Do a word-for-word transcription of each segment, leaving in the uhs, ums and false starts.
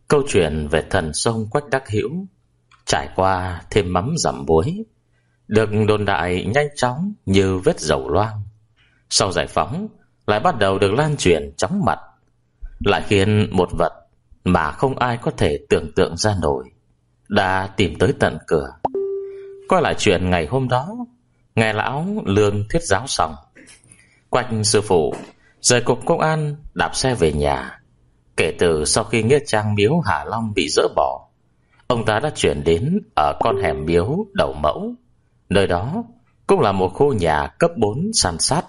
Câu chuyện về thần sông Quách Đắc Hữu trải qua thêm mắm dặm muối, được đồn đại nhanh chóng như vết dầu loang. Sau giải phóng lại bắt đầu được lan truyền chóng mặt, lại khiến một vật mà không ai có thể tưởng tượng ra nổi đã tìm tới tận cửa. Coi lại chuyện ngày hôm đó, nghe lão Lương thuyết giáo xong, Quách sư phụ rời cục công an đạp xe về nhà. Kể từ sau khi nghĩa trang miếu Hà Long bị dỡ bỏ, ông ta đã chuyển đến ở con hẻm miếu Đầu Mẫu. Nơi đó cũng là một khu nhà cấp bốn san sát.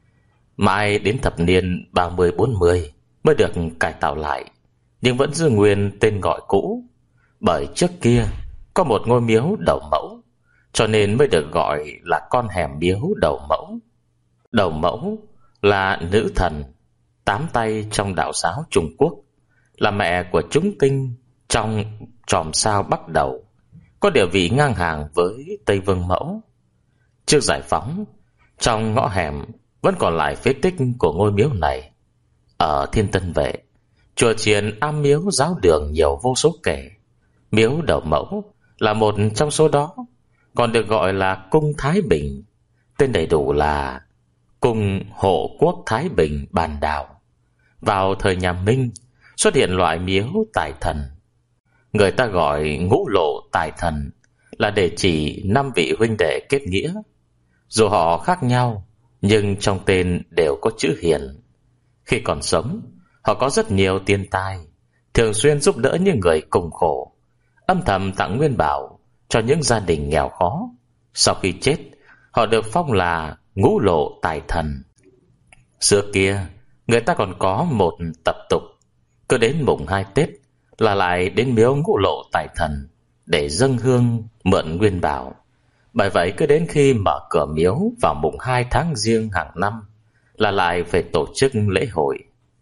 Mãi đến thập niên ba mươi bốn mươi mới được cải tạo lại, nhưng vẫn giữ nguyên tên gọi cũ. Bởi trước kia có một ngôi miếu Đầu Mẫu, cho nên mới được gọi là con hẻm miếu Đầu Mẫu. Đầu Mẫu là nữ thần tám tay trong đạo giáo Trung Quốc, là mẹ của chúng tinh trong chòm sao Bắc Đầu, có địa vị ngang hàng với Tây Vương Mẫu. Trước giải phóng, trong ngõ hẻm vẫn còn lại phế tích của ngôi miếu này. Ở Thiên Tân Vệ, chùa chiền, am miếu, giáo đường nhiều vô số kể. Miếu Đầu Mẫu là một trong số đó, còn được gọi là Cung Thái Bình. Tên đầy đủ là Cung Hộ Quốc Thái Bình Bàn Đào. Vào thời nhà Minh xuất hiện loại miếu tài thần. Người ta gọi ngũ lộ tài thần là để chỉ năm vị huynh đệ kết nghĩa. Dù họ khác nhau, nhưng trong tên đều có chữ hiền. Khi còn sống, họ có rất nhiều tiền tài, thường xuyên giúp đỡ những người cùng khổ, âm thầm tặng nguyên bảo cho những gia đình nghèo khó. Sau khi chết, họ được phong là ngũ lộ tài thần. Xưa kia, người ta còn có một tập tục, cứ đến mùng hai Tết là lại đến miếu ngũ lộ tài thần để dâng hương mượn nguyên bảo. Bởi vậy cứ đến khi mở cửa miếu vào mùng hai tháng Giêng hàng năm là lại phải tổ chức lễ hội.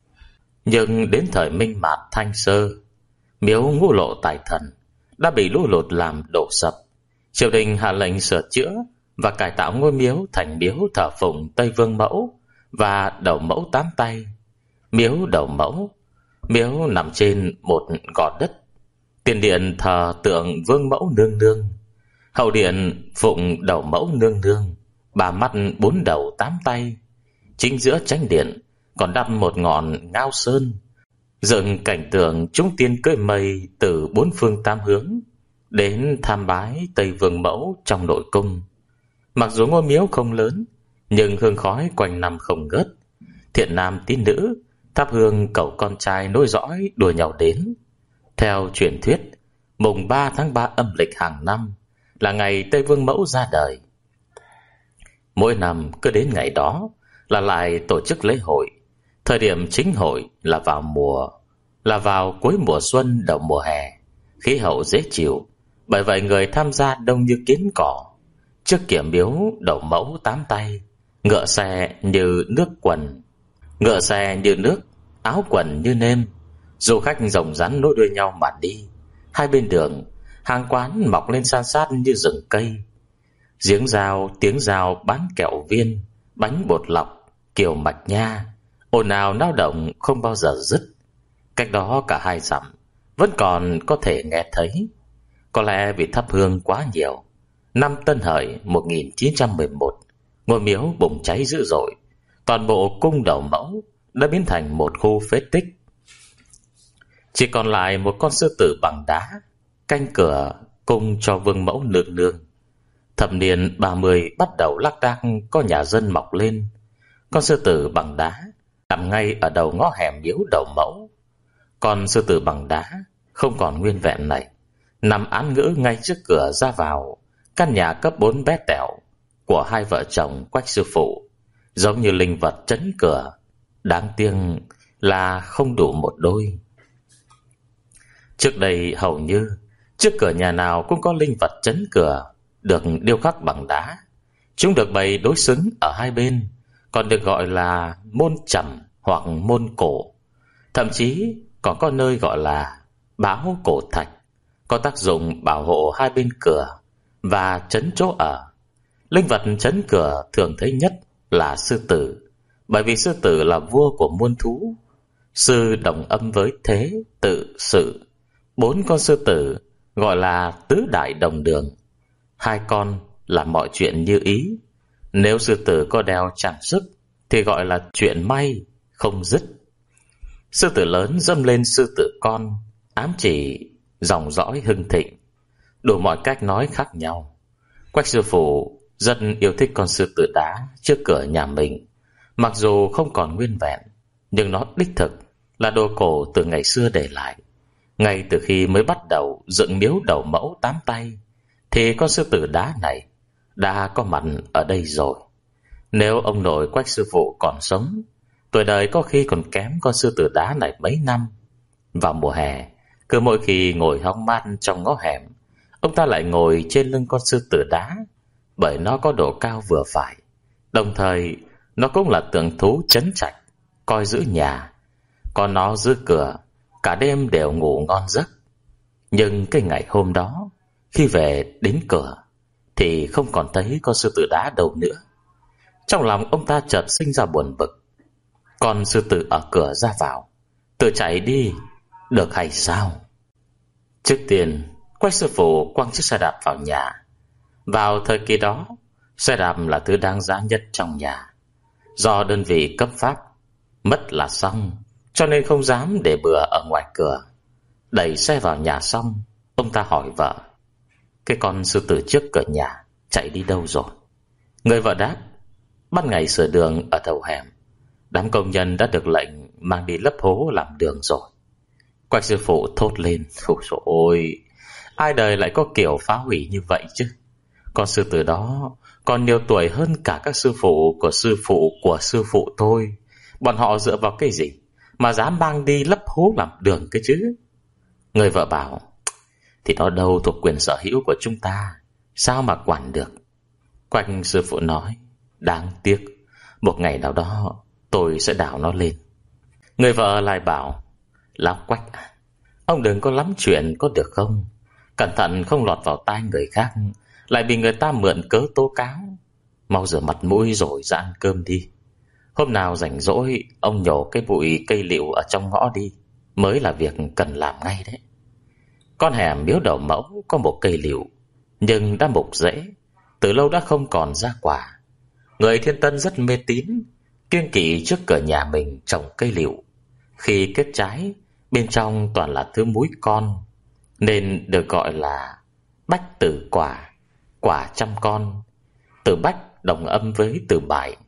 Nhưng đến thời Minh Mạt Thanh Sơ, miếu ngũ lộ tài thần đã bị lũ lụt làm đổ sập. Triều đình hạ lệnh sửa chữa và cải tạo ngôi miếu thành miếu thờ phụng Tây Vương Mẫu và Đầu Mẫu tám tay. Miếu Đầu Mẫu, miếu nằm trên một gò đất. Tiền điện thờ tượng Vương Mẫu nương nương, hậu điện phụng Đầu Mẫu nương nương, ba mắt bốn đầu tám tay. Chính giữa chánh điện còn đặt một ngọn ngao sơn, dựng cảnh tượng chúng tiên cưỡi mây từ bốn phương tám hướng đến tham bái Tây Vương Mẫu trong nội cung. Mặc dù ngôi miếu không lớn, nhưng hương khói quanh năm không ngớt. Thiện nam tín nữ thắp hương cầu con trai nối dõi đùa nhau đến. Theo truyền thuyết, mùng ba tháng ba âm lịch hàng năm là ngày Tây Vương Mẫu ra đời. Mỗi năm cứ đến ngày đó là lại tổ chức lễ hội. Thời điểm chính hội là vào mùa là vào cuối mùa xuân đầu mùa hè, khí hậu dễ chịu. Bởi vậy người tham gia đông như kiến cỏ. Trước kia miếu Đầu Mẫu tám tay, ngựa xe như nước quần, ngựa xe như nước, áo quần như nêm. Du khách rồng rắn nối đuôi nhau mà đi. Hai bên đường, hàng quán mọc lên san sát như rừng cây. Giếng dao, tiếng dao bán kẹo viên, bánh bột lọc, kiều mạch nha, ồn ào náo động không bao giờ dứt. Cách đó cả hai dặm vẫn còn có thể nghe thấy. Có lẽ vì thắp hương quá nhiều, năm Tân Hợi một nghìn chín trăm mười một, ngôi miếu bùng cháy dữ dội. Toàn bộ cung Đầu Mẫu đã biến thành một khu phế tích. Chỉ còn lại một con sư tử bằng đá canh cửa cung cho Vương Mẫu nương nương. Thập niên ba mươi bắt đầu lác đác có nhà dân mọc lên. Con sư tử bằng đá nằm ngay ở đầu ngõ hẻm miếu Đầu Mẫu. Con sư tử bằng đá không còn nguyên vẹn này nằm án ngữ ngay trước cửa ra vào căn nhà cấp bốn bé tẹo của hai vợ chồng Quách sư phụ, giống như linh vật trấn cửa. Đáng tiếc là không đủ một đôi. Trước đây hầu như trước cửa nhà nào cũng có linh vật trấn cửa, được điêu khắc bằng đá. Chúng được bày đối xứng ở hai bên, còn được gọi là môn trầm hoặc môn cổ. Thậm chí còn có nơi gọi là báo cổ thạch, có tác dụng bảo hộ hai bên cửa và trấn chỗ ở. Linh vật trấn cửa thường thấy nhất là sư tử, bởi vì sư tử là vua của muôn thú. Sư đồng âm với thế, tự, sự, Bốn con sư tử gọi là tứ đại đồng đường. Hai con làm mọi chuyện như ý. Nếu sư tử có đeo trang sức thì gọi là chuyện may không dứt. Sư tử lớn dâm lên sư tử con, ám chỉ dòng dõi hưng thịnh. Đủ mọi cách nói khác nhau. Quách sư phụ rất yêu thích con sư tử đá trước cửa nhà mình. Mặc dù không còn nguyên vẹn, nhưng nó đích thực là đồ cổ từ ngày xưa để lại. Ngay từ khi mới bắt đầu dựng miếu đầu mẫu tám tay thì con sư tử đá này đã có mặt ở đây rồi. Nếu ông nội Quách sư phụ còn sống, tuổi đời có khi còn kém con sư tử đá này mấy năm. Vào mùa hè, cứ mỗi khi ngồi hóng mát trong ngõ hẻm, ông ta lại ngồi trên lưng con sư tử đá, bởi nó có độ cao vừa phải. Đồng thời nó cũng là tượng thú trấn trạch, coi giữ nhà. Còn nó giữ cửa, cả đêm đều ngủ ngon giấc. Nhưng cái ngày hôm đó, khi về đến cửa thì không còn thấy con sư tử đá đâu nữa. Trong lòng ông ta chợt sinh ra buồn bực. Con sư tử ở cửa ra vào, tự chạy đi được hay sao? Trước tiên, Quách sư phụ quăng chiếc xe đạp vào nhà. Vào thời kỳ đó, xe đạp là thứ đáng giá nhất trong nhà. Do đơn vị cấp phát, mất là xong, cho nên không dám để bừa ở ngoài cửa. Đẩy xe vào nhà xong, ông ta hỏi vợ: cái con sư tử trước cửa nhà chạy đi đâu rồi? Người vợ đáp: ban ngày sửa đường ở đầu hẻm, đám công nhân đã được lệnh mang đi lấp hố làm đường rồi. Quách sư phụ thốt lên: ôi dồi ôi, ai đời lại có kiểu phá hủy như vậy chứ? Con sư tử đó còn nhiều tuổi hơn cả các sư phụ của sư phụ của sư phụ tôi. Bọn họ dựa vào cái gì mà dám mang đi lấp hố làm đường cái chứ? Người vợ bảo: thì nó đâu thuộc quyền sở hữu của chúng ta, sao mà quản được? Quách sư phụ nói: đáng tiếc, một ngày nào đó tôi sẽ đào nó lên. Người vợ lại bảo: lão Quách à, ông đừng có lắm chuyện có được không? Cẩn thận không lọt vào tai người khác, lại bị người ta mượn cớ tố cáo. Mau rửa mặt mũi rồi ra ăn cơm đi. Hôm nào rảnh rỗi, ông nhổ cái bụi cây liệu ở trong ngõ đi, mới là việc cần làm ngay đấy. Con hẻm miếu đầu mẫu có một cây liệu, nhưng đã mục rễ, từ lâu đã không còn ra quả. Người Thiên Tân rất mê tín, kiêng kỵ trước cửa nhà mình trồng cây liệu. Khi kết trái, bên trong toàn là thứ múi con, nên được gọi là bách tử quả, quả trăm con. Từ bách đồng âm với từ bại,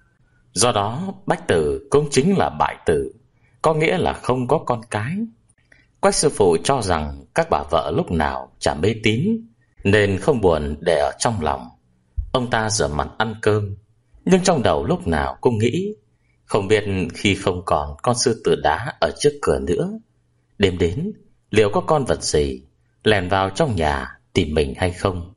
do đó bách tử cũng chính là bại tử, có nghĩa là không có con cái. Quách sư phụ cho rằng các bà vợ lúc nào chả mê tín, nên không buồn để ở trong lòng. Ông ta rửa mặt ăn cơm, nhưng trong đầu lúc nào cũng nghĩ, không biết khi không còn con sư tử đá ở trước cửa nữa, đêm đến liệu có con vật gì lèn vào trong nhà tìm mình hay không.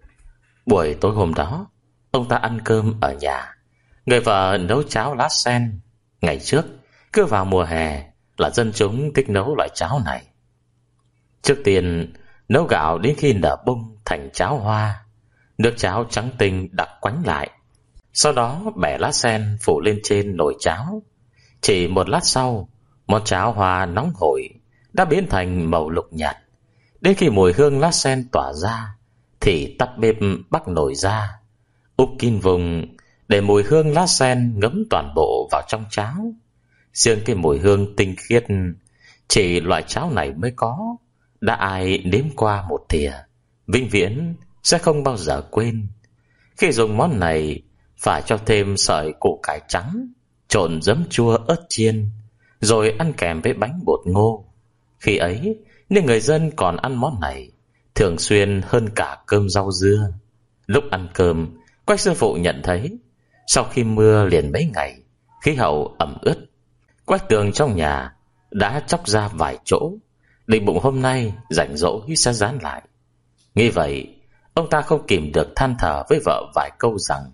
Buổi tối hôm đó, ông ta ăn cơm ở nhà. Người vợ nấu cháo lá sen. Ngày trước, cứ vào mùa hè là dân chúng thích nấu loại cháo này. Trước tiên, nấu gạo đến khi nở bung thành cháo hoa, nước cháo trắng tinh đặc quánh lại. Sau đó bẻ lá sen phủ lên trên nồi cháo. Chỉ một lát sau, món cháo hoa nóng hổi đã biến thành màu lục nhạt. Đến khi mùi hương lá sen tỏa ra thì tắt bếp bắc nồi ra, úp kín vùng để mùi hương lá sen ngấm toàn bộ vào trong cháo. Riêng cái mùi hương tinh khiết chỉ loại cháo này mới có, đã ai nếm qua một thìa vĩnh viễn sẽ không bao giờ quên. Khi dùng món này phải cho thêm sợi củ cải trắng trộn giấm chua ớt chiên, rồi ăn kèm với bánh bột ngô. Khi ấy, nên người dân còn ăn món này thường xuyên hơn cả cơm rau dưa. Lúc ăn cơm, Quách sư phụ nhận thấy sau khi mưa liền mấy ngày, khí hậu ẩm ướt. Quách tường trong nhà đã chóc ra vài chỗ, định bụng hôm nay rảnh rỗi sẽ dán lại. Nghĩ vậy, ông ta không kìm được than thở với vợ vài câu rằng: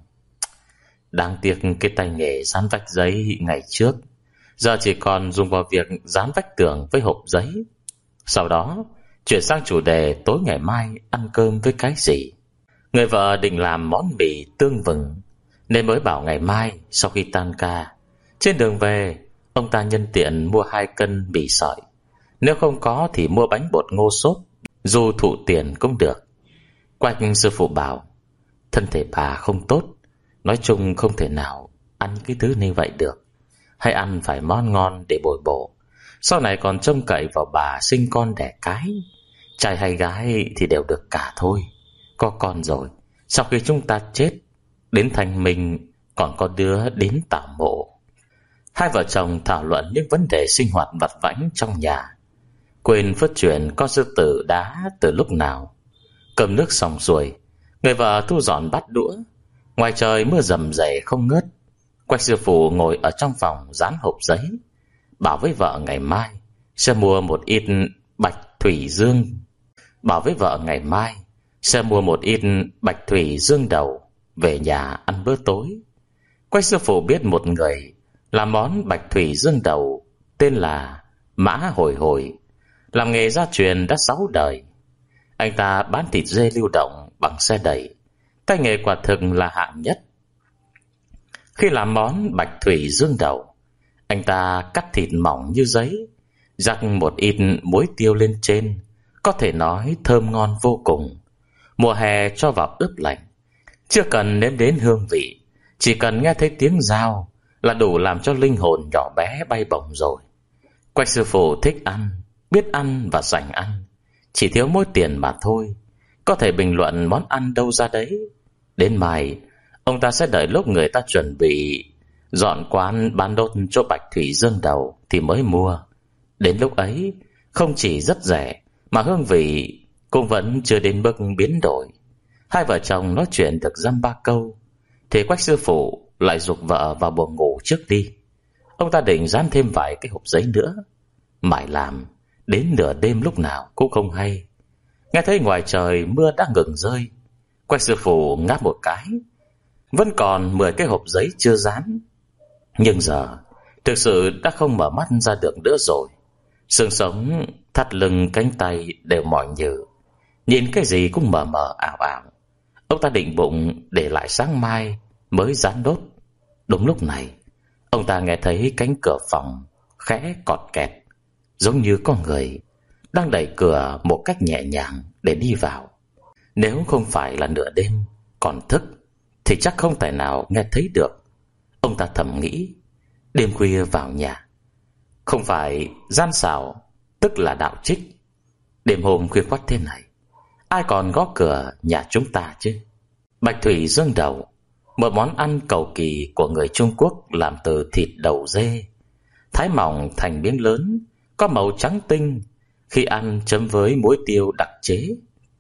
đáng tiếc cái tay nghề dán vách giấy ngày trước, giờ chỉ còn dùng vào việc dán vách tường với hộp giấy. Sau đó chuyển sang chủ đề tối ngày mai ăn cơm với cái gì. Người vợ định làm món mì tương vừng, nên mới bảo ngày mai sau khi tan ca, trên đường về ông ta nhân tiện mua hai cân mì sợi, Nếu không có thì mua bánh bột ngô xốp, dù thụ tiền cũng được. Quách sư phụ bảo, thân thể bà không tốt, nói chung không thể nào ăn cái thứ như vậy được. Hay ăn phải món ngon để bồi bổ, sau này còn trông cậy vào bà sinh con đẻ cái. Trai hay gái thì đều được cả thôi. Có con rồi, sau khi chúng ta chết, đến thành mình còn có đứa đến tảo mộ. Hai vợ chồng thảo luận những vấn đề sinh hoạt vặt vãnh trong nhà, quên phớt chuyện con sư tử đá từ lúc nào. Cơm nước xong xuôi, người vợ thu dọn bát đũa. Ngoài trời mưa rầm rề không ngớt. Quách sư phụ ngồi ở trong phòng dán hộp giấy, bảo với vợ ngày mai sẽ mua một ít bạch thủy dương. Bảo với vợ ngày mai sẽ mua một ít bạch thủy dương đầu về nhà ăn bữa tối. Quách sư phụ biết một người làm món bạch thủy dương đầu tên là Mã Hồi Hồi, làm nghề gia truyền đã sáu đời. Anh ta bán thịt dê lưu động bằng xe đẩy, tay nghề quả thực là hạng nhất. Khi làm món bạch thủy dương đầu, anh ta cắt thịt mỏng như giấy, rắc một ít muối tiêu lên trên, có thể nói thơm ngon vô cùng. Mùa hè cho vào ướp lạnh, chưa cần nếm đến hương vị, chỉ cần nghe thấy tiếng dao là đủ làm cho linh hồn nhỏ bé bay bổng rồi. Quách sư phụ thích ăn, biết ăn và dành ăn, chỉ thiếu mỗi tiền mà thôi. Có thể bình luận món ăn đâu ra đấy. Đến mai ông ta sẽ đợi lúc người ta chuẩn bị dọn quán bán đốt chỗ bạch thủy dương đầu thì mới mua. Đến lúc ấy không chỉ rất rẻ mà hương vị cũng vẫn chưa đến mức biến đổi. Hai vợ chồng nói chuyện được dăm ba câu thì Quách sư phụ lại giục vợ vào buồng ngủ trước đi. Ông ta định dán thêm vài cái hộp giấy nữa, mải làm đến nửa đêm lúc nào cũng không hay. Nghe thấy ngoài trời mưa đã ngừng rơi, Quách sư phụ ngáp một cái. Vẫn còn mười cái hộp giấy chưa dán, nhưng giờ thực sự đã không mở mắt ra được nữa rồi. Xương sống, thắt lưng, cánh tay đều mỏi nhừ, nhìn cái gì cũng mờ mờ ảo ảo. Ông ta định bụng để lại sáng mai mới dán đốt. Đúng lúc này, ông ta nghe thấy cánh cửa phòng khẽ cọt kẹt, giống như có người đang đẩy cửa một cách nhẹ nhàng để đi vào. Nếu không phải là nửa đêm còn thức thì chắc không thể nào nghe thấy được. Ông ta thầm nghĩ, đêm khuya vào nhà, không phải gian xảo tức là đạo trích. Đêm hôm khuya khoắt thế này, ai còn gõ cửa nhà chúng ta chứ? Bạch thủy dương đầu, một món ăn cầu kỳ của người Trung Quốc, làm từ thịt đầu dê, thái mỏng thành miếng lớn, có màu trắng tinh. Khi ăn chấm với muối tiêu đặc chế.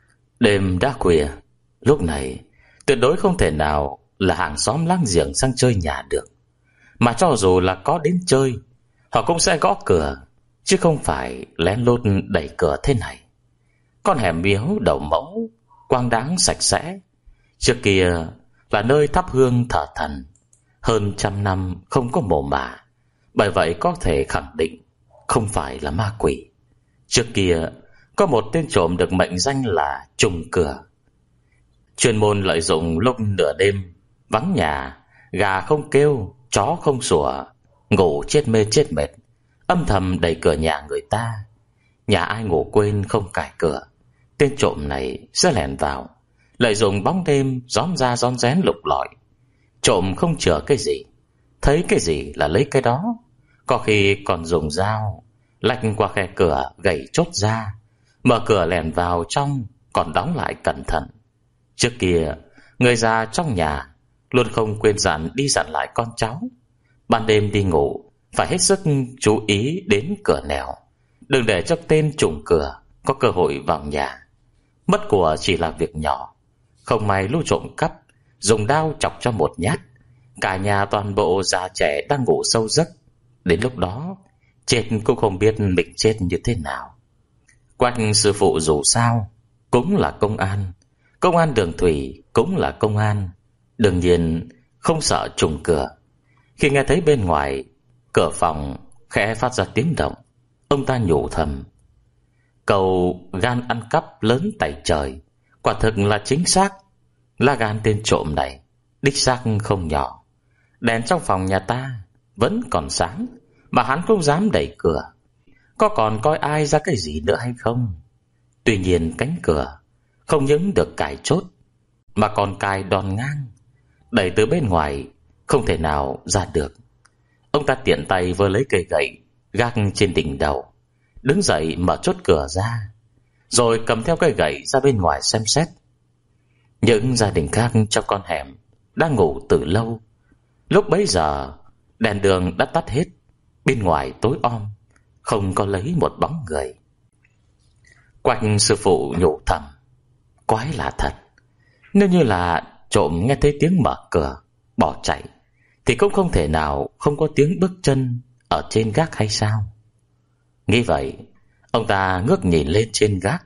Đêm đã khuya, lúc này tuyệt đối không thể nào là hàng xóm láng giềng sang chơi nhà được. Mà cho dù là có đến chơi, họ cũng sẽ gõ cửa, chứ không phải lén lút đẩy cửa thế này. Con hẻm miếu đầu mẫu quang đáng sạch sẽ, trước kia là nơi thắp hương thờ thần, hơn trăm năm không có mồ mả, bởi vậy có thể khẳng định không phải là ma quỷ. Trước kia có một tên trộm được mệnh danh là trùng cửa, chuyên môn lợi dụng lúc nửa đêm vắng nhà, gà không kêu, chó không sủa, ngủ chết mê chết mệt, âm thầm đẩy cửa nhà người ta. Nhà ai ngủ quên không cài cửa, tên trộm này sẽ lẻn vào, lợi dụng bóng đêm rón ra rón rén lục lọi. Trộm không chừa cái gì, thấy cái gì là lấy cái đó, có khi còn dùng dao lạch qua khe cửa gẩy chốt ra, mở cửa lẻn vào trong, còn đóng lại cẩn thận. Trước kia người già trong nhà luôn không quên dặn đi dặn lại con cháu, ban đêm đi ngủ phải hết sức chú ý đến cửa nẻo, đừng để cho tên trùng cửa có cơ hội vào nhà. Mất của chỉ là việc nhỏ, không may lũ trộm cắp dùng đao chọc cho một nhát, cả nhà toàn bộ già trẻ đang ngủ sâu giấc. Đến lúc đó chết cũng không biết mình chết như thế nào. Quách sư phụ dù sao cũng là công an, công an đường thủy cũng là công an, đương nhiên không sợ trùng cửa. Khi nghe thấy bên ngoài cửa phòng khẽ phát ra tiếng động, ông ta nhủ thầm, cầu gan ăn cắp lớn tày trời, quả thực là chính xác. Lá gan tên trộm này đích xác không nhỏ. Đèn trong phòng nhà ta vẫn còn sáng mà hắn cũng dám đẩy cửa, có còn coi ai ra cái gì nữa hay không. Tuy nhiên cánh cửa không những được cài chốt mà còn cài đòn ngang, đẩy từ bên ngoài không thể nào ra được. Ông ta tiện tay vơ lấy cây gậy gác trên đỉnh đầu, đứng dậy mở chốt cửa ra, rồi cầm theo cây gậy ra bên ngoài xem xét. Những gia đình khác trong con hẻm đang ngủ từ lâu. Lúc bấy giờ đèn đường đã tắt hết, bên ngoài tối om, không có lấy một bóng người. Quách sư phụ nhủ thầm, quái lạ thật, nếu như là trộm nghe thấy tiếng mở cửa bỏ chạy thì cũng không thể nào không có tiếng bước chân ở trên gác hay sao. Nghĩ vậy, ông ta ngước nhìn lên trên gác.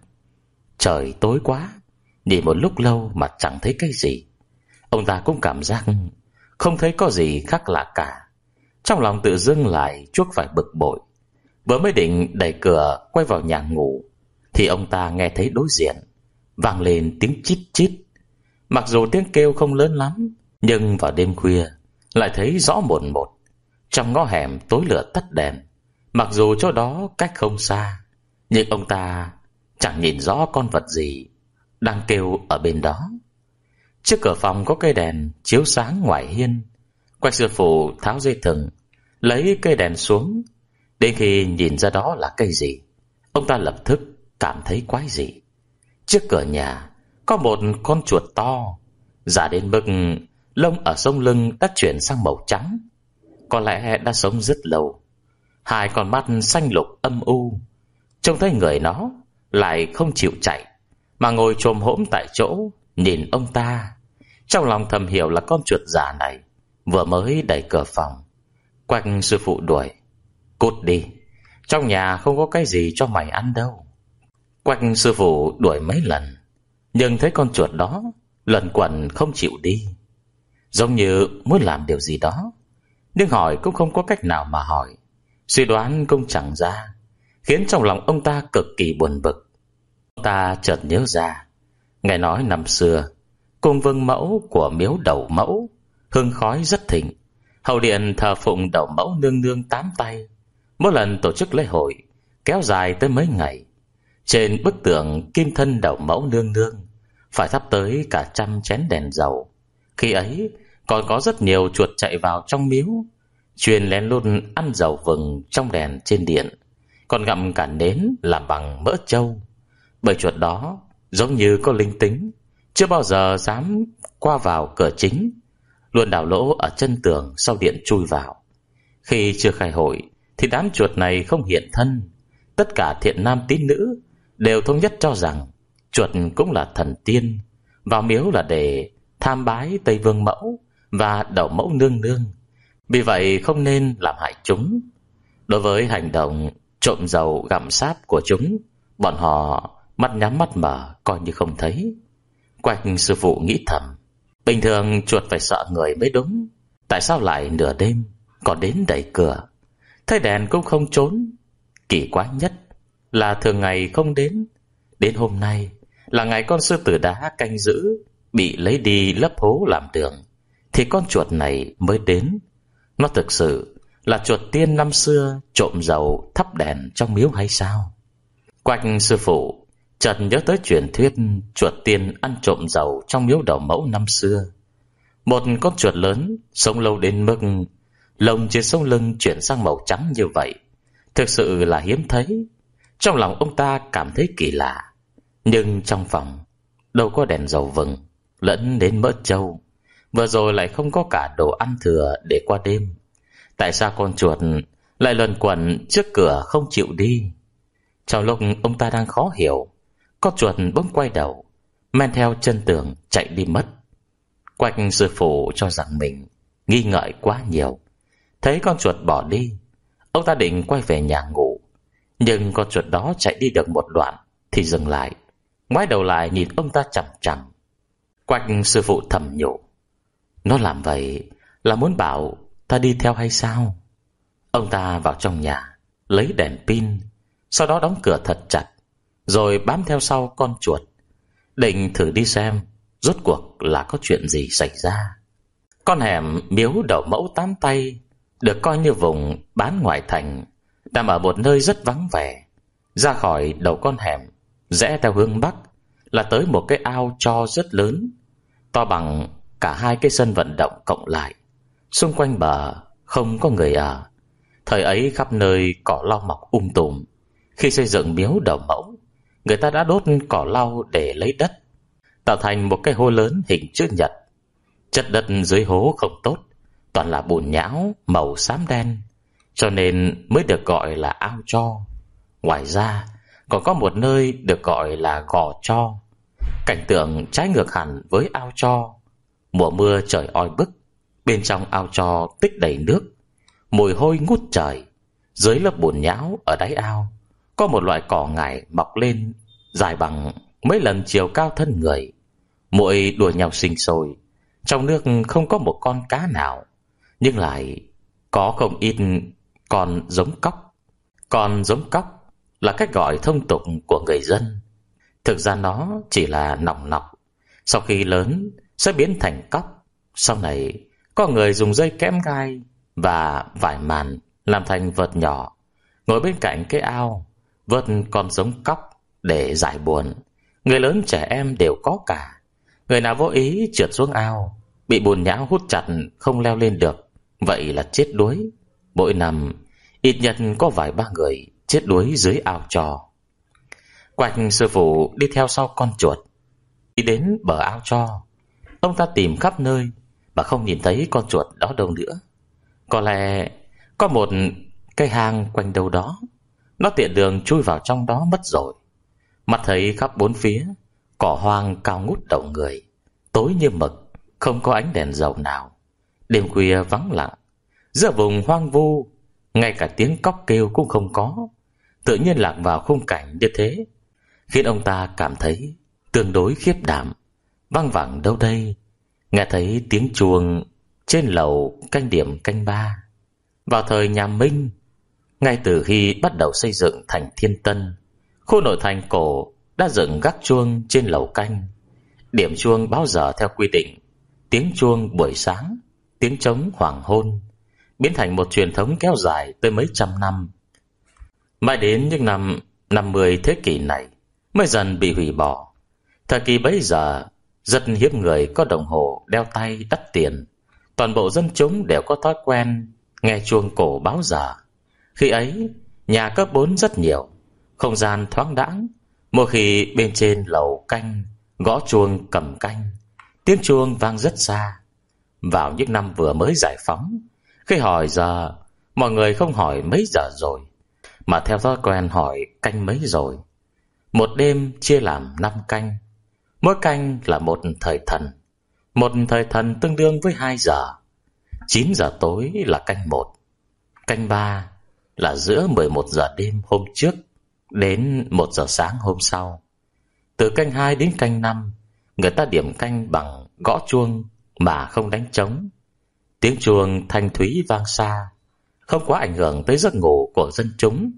Trời tối quá, nhìn một lúc lâu mà chẳng thấy cái gì. Ông ta cũng cảm giác không thấy có gì khác lạ cả. Trong lòng tự dưng lại chuốc phải bực bội. Vừa mới định đẩy cửa quay vào nhà ngủ thì ông ta nghe thấy đối diện vang lên tiếng chít chít. Mặc dù tiếng kêu không lớn lắm, nhưng vào đêm khuya lại thấy rõ mồn một. Trong ngõ hẻm tối lửa tắt đèn, mặc dù chỗ đó cách không xa, nhưng ông ta chẳng nhìn rõ con vật gì đang kêu ở bên đó. Trước cửa phòng có cây đèn chiếu sáng ngoài hiên. Quách sư phụ tháo dây thừng, lấy cây đèn xuống. Đến khi nhìn ra đó là cây gì, ông ta lập tức cảm thấy quái dị. Trước cửa nhà có một con chuột to, già đến mức lông ở sống lưng đã chuyển sang màu trắng. Có lẽ đã sống rất lâu. Hai con mắt xanh lục âm u. Trông thấy người nó lại không chịu chạy, mà ngồi chồm hổm tại chỗ nhìn ông ta. Trong lòng thầm hiểu là con chuột già này vừa mới đẩy cửa phòng. Quách sư phụ đuổi, cút đi, trong nhà không có cái gì cho mày ăn đâu. Quách sư phụ đuổi mấy lần, nhưng thấy con chuột đó luẩn quẩn không chịu đi, giống như muốn làm điều gì đó. Nhưng hỏi cũng không có cách nào mà hỏi, suy đoán cũng chẳng ra, khiến trong lòng ông ta cực kỳ buồn bực. Ông ta chợt nhớ ra, nghe nói năm xưa cung vương mẫu của miếu Đầu Mẫu hương khói rất thịnh, hậu điện thờ phụng Đầu Mẫu nương nương tám tay. Mỗi lần tổ chức lễ hội kéo dài tới mấy ngày. Trên bức tượng kim thân Đầu Mẫu nương nương phải thắp tới cả trăm chén đèn dầu. Khi ấy còn có rất nhiều chuột chạy vào trong miếu, truyền lén lút ăn dầu vừng trong đèn trên điện, còn gặm cả nến làm bằng mỡ trâu. Bởi chuột đó giống như có linh tính, chưa bao giờ dám qua vào cửa chính, luôn đào lỗ ở chân tường sau điện chui vào. Khi chưa khai hội thì đám chuột này không hiện thân. Tất cả thiện nam tín nữ đều thống nhất cho rằng chuột cũng là thần tiên, vào miếu là để tham bái Tây Vương Mẫu và Đầu Mẫu nương nương, vì vậy không nên làm hại chúng. Đối với hành động trộm dầu gặm sáp của chúng, bọn họ mắt nhắm mắt mở coi như không thấy. Quách sư phụ nghĩ thầm, bình thường chuột phải sợ người mới đúng, tại sao lại nửa đêm còn đến đẩy cửa, thấy đèn cũng không trốn. Kỳ quái nhất là thường ngày không đến, đến hôm nay là ngày con sư tử đá canh giữ bị lấy đi lấp hố làm đường thì con chuột này mới đến. Nó thực sự là chuột tiên năm xưa trộm dầu thắp đèn trong miếu hay sao? Quách sư phụ chợt nhớ tới truyền thuyết chuột tiên ăn trộm dầu trong miếu Đầu Mẫu năm xưa. Một con chuột lớn sống lâu đến mức lông trên sống lưng chuyển sang màu trắng như vậy thực sự là hiếm thấy. Trong lòng ông ta cảm thấy kỳ lạ, nhưng trong phòng đâu có đèn dầu vừng lẫn đến mỡ trâu, vừa rồi lại không có cả đồ ăn thừa để qua đêm. Tại sao con chuột lại luẩn quẩn trước cửa không chịu đi? Trong lúc ông ta đang khó hiểu, con chuột bỗng quay đầu, men theo chân tường chạy đi mất. Quách sư phụ cho rằng mình nghi ngợi quá nhiều. Thấy con chuột bỏ đi, ông ta định quay về nhà ngủ, nhưng con chuột đó chạy đi được một đoạn thì dừng lại, ngoái đầu lại nhìn ông ta chằm chằm. Quách sư phụ thầm nhủ, nó làm vậy là muốn bảo ta đi theo hay sao? Ông ta vào trong nhà lấy đèn pin, sau đó đóng cửa thật chặt, rồi bám theo sau con chuột, định thử đi xem rốt cuộc là có chuyện gì xảy ra. Con hẻm miếu Đầu Mẫu tám tay được coi như vùng bán ngoại thành, nằm ở một nơi rất vắng vẻ. Ra khỏi đầu con hẻm, rẽ theo hướng bắc là tới một cái ao tro rất lớn, to bằng cả hai cái sân vận động cộng lại. Xung quanh bờ không có người ở. Thời ấy khắp nơi cỏ lau mọc um tùm. Khi xây dựng miếu đầu mẫu, người ta đã đốt cỏ lau để lấy đất, tạo thành một cái hố lớn hình chữ nhật. Chất đất dưới hố không tốt, toàn là bùn nhão màu xám đen, cho nên mới được gọi là ao tro. Ngoài ra còn có một nơi được gọi là gò tro. Cảnh tượng trái ngược hẳn với ao tro. Mùa mưa trời oi bức, bên trong ao tro tích đầy nước, mùi hôi ngút trời. Dưới lớp bùn nhão ở đáy ao có một loại cỏ ngải mọc lên, dài bằng mấy lần chiều cao thân người. Muỗi đùa nhau sinh sôi. Trong nước không có một con cá nào, nhưng lại có không ít con giống cóc. Con giống cóc là cách gọi thông tục của người dân. Thực ra nó chỉ là nòng nọc, sau khi lớn sẽ biến thành cóc. Sau này có người dùng dây kẽm gai và vải màn làm thành vợt nhỏ, ngồi bên cạnh cái ao vớt con giống cóc để giải buồn. Người lớn trẻ em đều có cả. Người nào vô ý trượt xuống ao, bị bùn nhão hút chặt không leo lên được, vậy là chết đuối. Mỗi năm ít nhất có vài ba người chết đuối dưới ao trò. Quạch sư phụ đi theo sau con chuột. Đi đến bờ ao trò, ông ta tìm khắp nơi mà không nhìn thấy con chuột đó đâu nữa. Có lẽ có một cái hang quanh đâu đó, nó tiện đường chui vào trong đó mất rồi. Mắt thấy khắp bốn phía cỏ hoang cao ngút đầu người, tối như mực, không có ánh đèn dầu nào. Đêm khuya vắng lặng, giữa vùng hoang vu, ngay cả tiếng cóc kêu cũng không có. Tự nhiên lạc vào khung cảnh như thế khiến ông ta cảm thấy tương đối khiếp đảm. Văng vẳng đâu đây, nghe thấy tiếng chuông trên lầu canh điểm canh ba. Vào thời nhà Minh, ngay từ khi bắt đầu xây dựng thành Thiên Tân, khu nội thành cổ đã dựng gác chuông trên lầu canh. Điểm chuông báo giờ theo quy định, tiếng chuông buổi sáng, tiếng trống hoàng hôn, biến thành một truyền thống kéo dài tới mấy trăm năm. Mãi đến những năm năm mươi thế kỷ này mới dần bị hủy bỏ. Thời kỳ bấy giờ rất hiếm người có đồng hồ đeo tay đắt tiền. Toàn bộ dân chúng đều có thói quen nghe chuông cổ báo giờ. Khi ấy nhà cấp bốn rất nhiều, không gian thoáng đãng. Mỗi khi bên trên lầu canh gõ chuông cầm canh, tiếng chuông vang rất xa. Vào những năm vừa mới giải phóng, khi hỏi giờ, mọi người không hỏi mấy giờ rồi, mà theo thói quen hỏi canh mấy rồi. Một đêm chia làm năm canh, mỗi canh là một thời thần. Một thời thần tương đương với hai giờ. Chín giờ tối là canh một. Canh ba là giữa mười một giờ đêm hôm trước đến một giờ sáng hôm sau. Từ canh hai đến canh năm, người ta điểm canh bằng gõ chuông mà không đánh trống. Tiếng chuông thanh thúy vang xa, không quá ảnh hưởng tới giấc ngủ của dân chúng.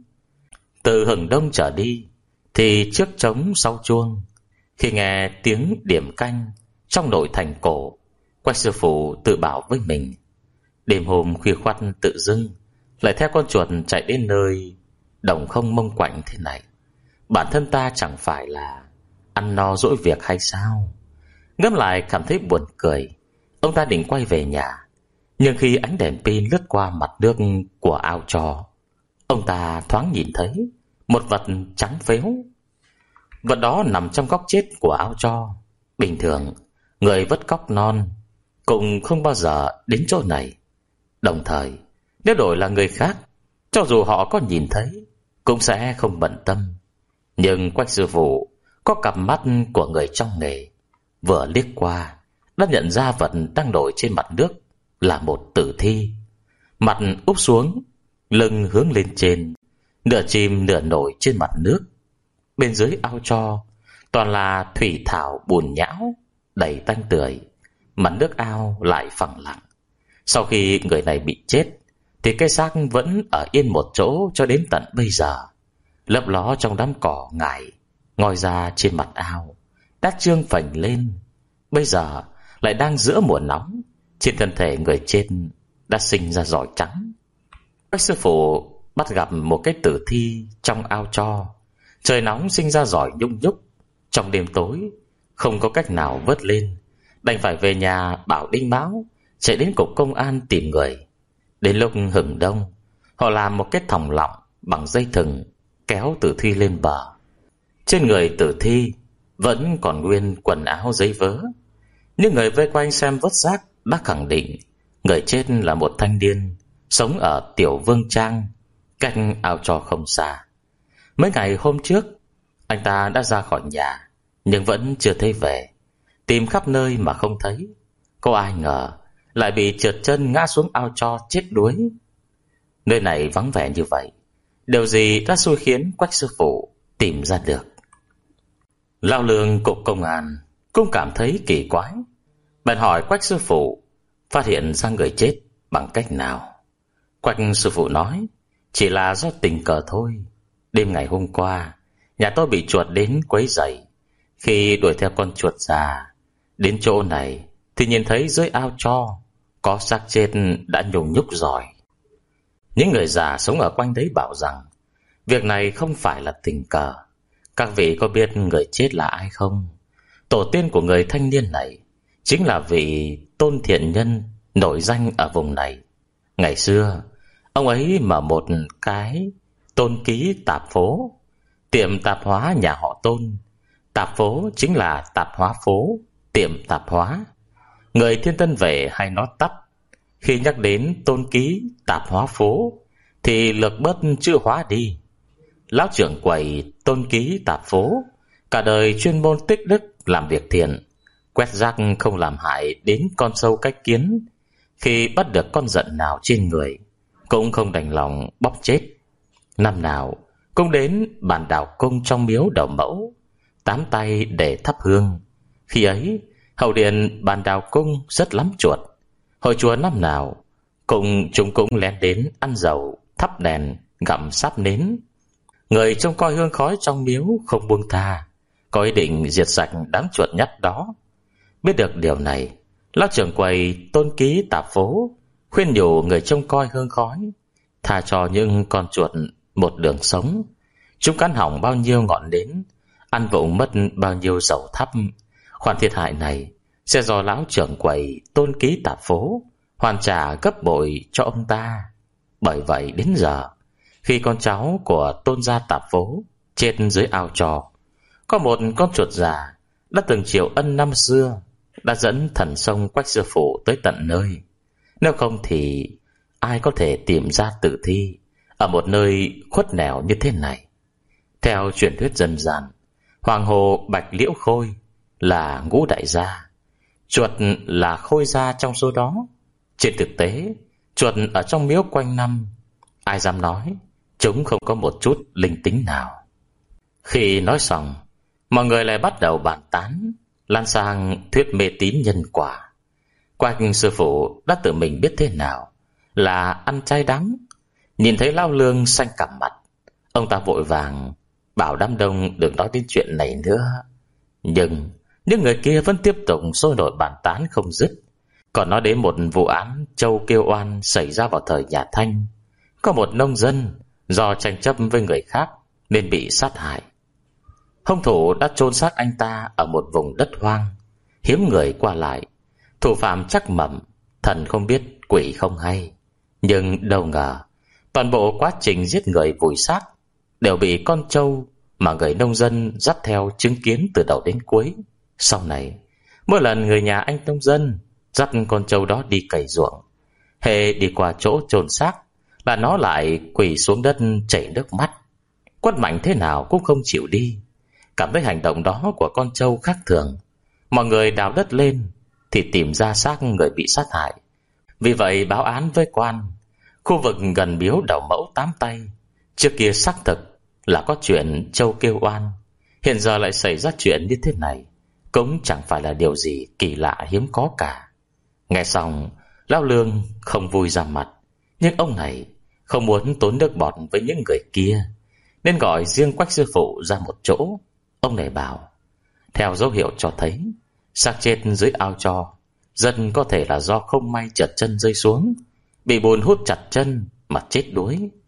Từ hừng đông trở đi thì trước trống sau chuông. Khi nghe tiếng điểm canh trong nội thành cổ, Quách sư phụ tự bảo với mình, đêm hôm khuya khoắt tự dưng lại theo con chuột chạy đến nơi đồng không mông quạnh thế này, bản thân ta chẳng phải là ăn no dỗi việc hay sao? Ngẫm lại cảm thấy buồn cười. Ông ta định quay về nhà, nhưng khi ánh đèn pin lướt qua mặt nước của ao trò, ông ta thoáng nhìn thấy một vật trắng phếu. Vật đó nằm trong góc chết của ao trò. Bình thường người vớt cóc non cũng không bao giờ đến chỗ này. Đồng thời, nếu đổi là người khác, cho dù họ có nhìn thấy cũng sẽ không bận tâm. Nhưng Quách sư phụ có cặp mắt của người trong nghề, vừa liếc qua đã nhận ra vật đang nổi trên mặt nước là một tử thi. Mặt úp xuống, lưng hướng lên trên, nửa chìm nửa nổi trên mặt nước. Bên dưới ao tro toàn là thủy thảo bùn nhão đầy tanh tưởi. Mặt nước ao lại phẳng lặng. Sau khi người này bị chết thì cái xác vẫn ở yên một chỗ cho đến tận bây giờ, lấp ló trong đám cỏ ngải ngoi ra trên mặt ao, đã trương phành lên. Bây giờ lại đang giữa mùa nóng, trên thân thể người chết đã sinh ra giỏi trắng. Bác sư phụ bắt gặp một cái tử thi trong ao tro. Trời nóng sinh ra giỏi nhung nhúc. Trong đêm tối không có cách nào vớt lên, đành phải về nhà bảo Đinh Mão chạy đến cục công an tìm người. Đến lúc hừng đông, họ làm một cái thòng lọng bằng dây thừng, kéo tử thi lên bờ. Trên người tử thi vẫn còn nguyên quần áo giấy vớ. Những người vây quanh xem vớt xác đã khẳng định người chết là một thanh niên sống ở Tiểu Vương Trang, cách ao tro không xa. Mấy ngày hôm trước, anh ta đã ra khỏi nhà nhưng vẫn chưa thấy về. Tìm khắp nơi mà không thấy. Có ai ngờ lại bị trượt chân ngã xuống ao tro chết đuối. Nơi này vắng vẻ như vậy, điều gì đã xui khiến Quách sư phụ tìm ra được? Lão Lương cục công an cũng cảm thấy kỳ quái, bèn hỏi Quách sư phụ phát hiện ra người chết bằng cách nào. Quách sư phụ nói chỉ là do tình cờ thôi. Đêm ngày hôm qua, nhà tôi bị chuột đến quấy rầy. Khi đuổi theo con chuột già đến chỗ này thì nhìn thấy dưới ao tro có xác chết đã nhùng nhúc rồi. Những người già sống ở quanh đấy bảo rằng việc này không phải là tình cờ. Các vị có biết người chết là ai không? Tổ tiên của người thanh niên này chính là vị Tôn Thiện Nhân nổi danh ở vùng này. Ngày xưa ông ấy mở một cái tôn ký tạp phố, tiệm tạp hóa nhà họ Tôn. Tạp phố chính là tạp hóa phố, tiệm tạp hóa. Người Thiên Tân Vệ hay nói tắt. Khi nhắc đến tôn ký tạp hóa phố thì lược bớt chữ hóa đi. Lão trưởng quầy tôn ký tạp phố cả đời chuyên môn tích đức làm việc thiện, quét rác không làm hại đến con sâu cách kiến. Khi bắt được con giận nào trên người cũng không đành lòng bóp chết. Năm nào cũng đến bàn đào cung trong miếu Đầu Mẫu, tám tay để thắp hương. Khi ấy hậu điện bàn đào cung rất lắm chuột. Hội chùa năm nào cũng chúng cũng lén đến ăn dầu, thắp đèn, gặm sáp nến. Người trông coi hương khói trong miếu không buông tha, có ý định diệt sạch đám chuột nhắt đó. Biết được điều này, lão trưởng quầy tôn ký tạp phố khuyên nhủ người trông coi hương khói tha cho những con chuột một đường sống. Chúng cắn hỏng bao nhiêu ngọn nến, ăn vụng mất bao nhiêu dầu thắp. Khoản thiệt hại này sẽ do lão trưởng quầy tôn ký tạp phố hoàn trả gấp bội cho ông ta. Bởi vậy đến giờ, khi con cháu của Tôn gia tạp phố chết dưới ao trò, có một con chuột già đã từng chịu ân năm xưa, đã dẫn thần sông Quách sư phụ tới tận nơi. Nếu không thì ai có thể tìm ra tử thi ở một nơi khuất nẻo như thế này? Theo truyền thuyết dân gian, Hoàng Hồ Bạch Liễu Khôi là ngũ đại gia, chuột là khôi gia trong số đó. Trên thực tế, chuột ở trong miếu quanh năm, ai dám nói chúng không có một chút linh tính nào. Khi nói xong, mọi người lại bắt đầu bàn tán, lan sang thuyết mê tín nhân quả. Quách sư phụ đã tự mình biết thế nào là ăn chay đắng. Nhìn thấy Lão Lương xanh cả mặt, ông ta vội vàng bảo đám đông đừng nói đến chuyện này nữa. Nhưng những người kia vẫn tiếp tục sôi nổi bàn tán không dứt. Còn nói đến một vụ án trâu kêu oan xảy ra vào thời nhà Thanh. Có một nông dân do tranh chấp với người khác nên bị sát hại. Hung thủ đã chôn xác anh ta ở một vùng đất hoang, hiếm người qua lại. Thủ phạm chắc mẩm, thần không biết quỷ không hay. Nhưng đâu ngờ toàn bộ quá trình giết người vùi xác đều bị con trâu mà người nông dân dắt theo chứng kiến từ đầu đến cuối. Sau này, mỗi lần người nhà anh nông dân dắt con trâu đó đi cày ruộng, hễ đi qua chỗ chôn xác là nó lại quỳ xuống đất chảy nước mắt. Quất mạnh thế nào cũng không chịu đi. Cảm thấy hành động đó của con trâu khác thường, mọi người đào đất lên thì tìm ra xác người bị sát hại. Vì vậy báo án với quan. Khu vực gần miếu Đầu Mẫu tám tay trước kia xác thực là có chuyện trâu kêu oan, hiện giờ lại xảy ra chuyện như thế này, cũng chẳng phải là điều gì kỳ lạ hiếm có cả. Nghe xong, Lão Lương không vui ra mặt, nhưng ông này không muốn tốn nước bọt với những người kia, nên gọi riêng Quách sư phụ ra một chỗ. Ông này bảo, theo dấu hiệu cho thấy, xác chết dưới ao tro rất có thể là do không may trượt chân rơi xuống, bị bùn hút chặt chân mà chết đuối.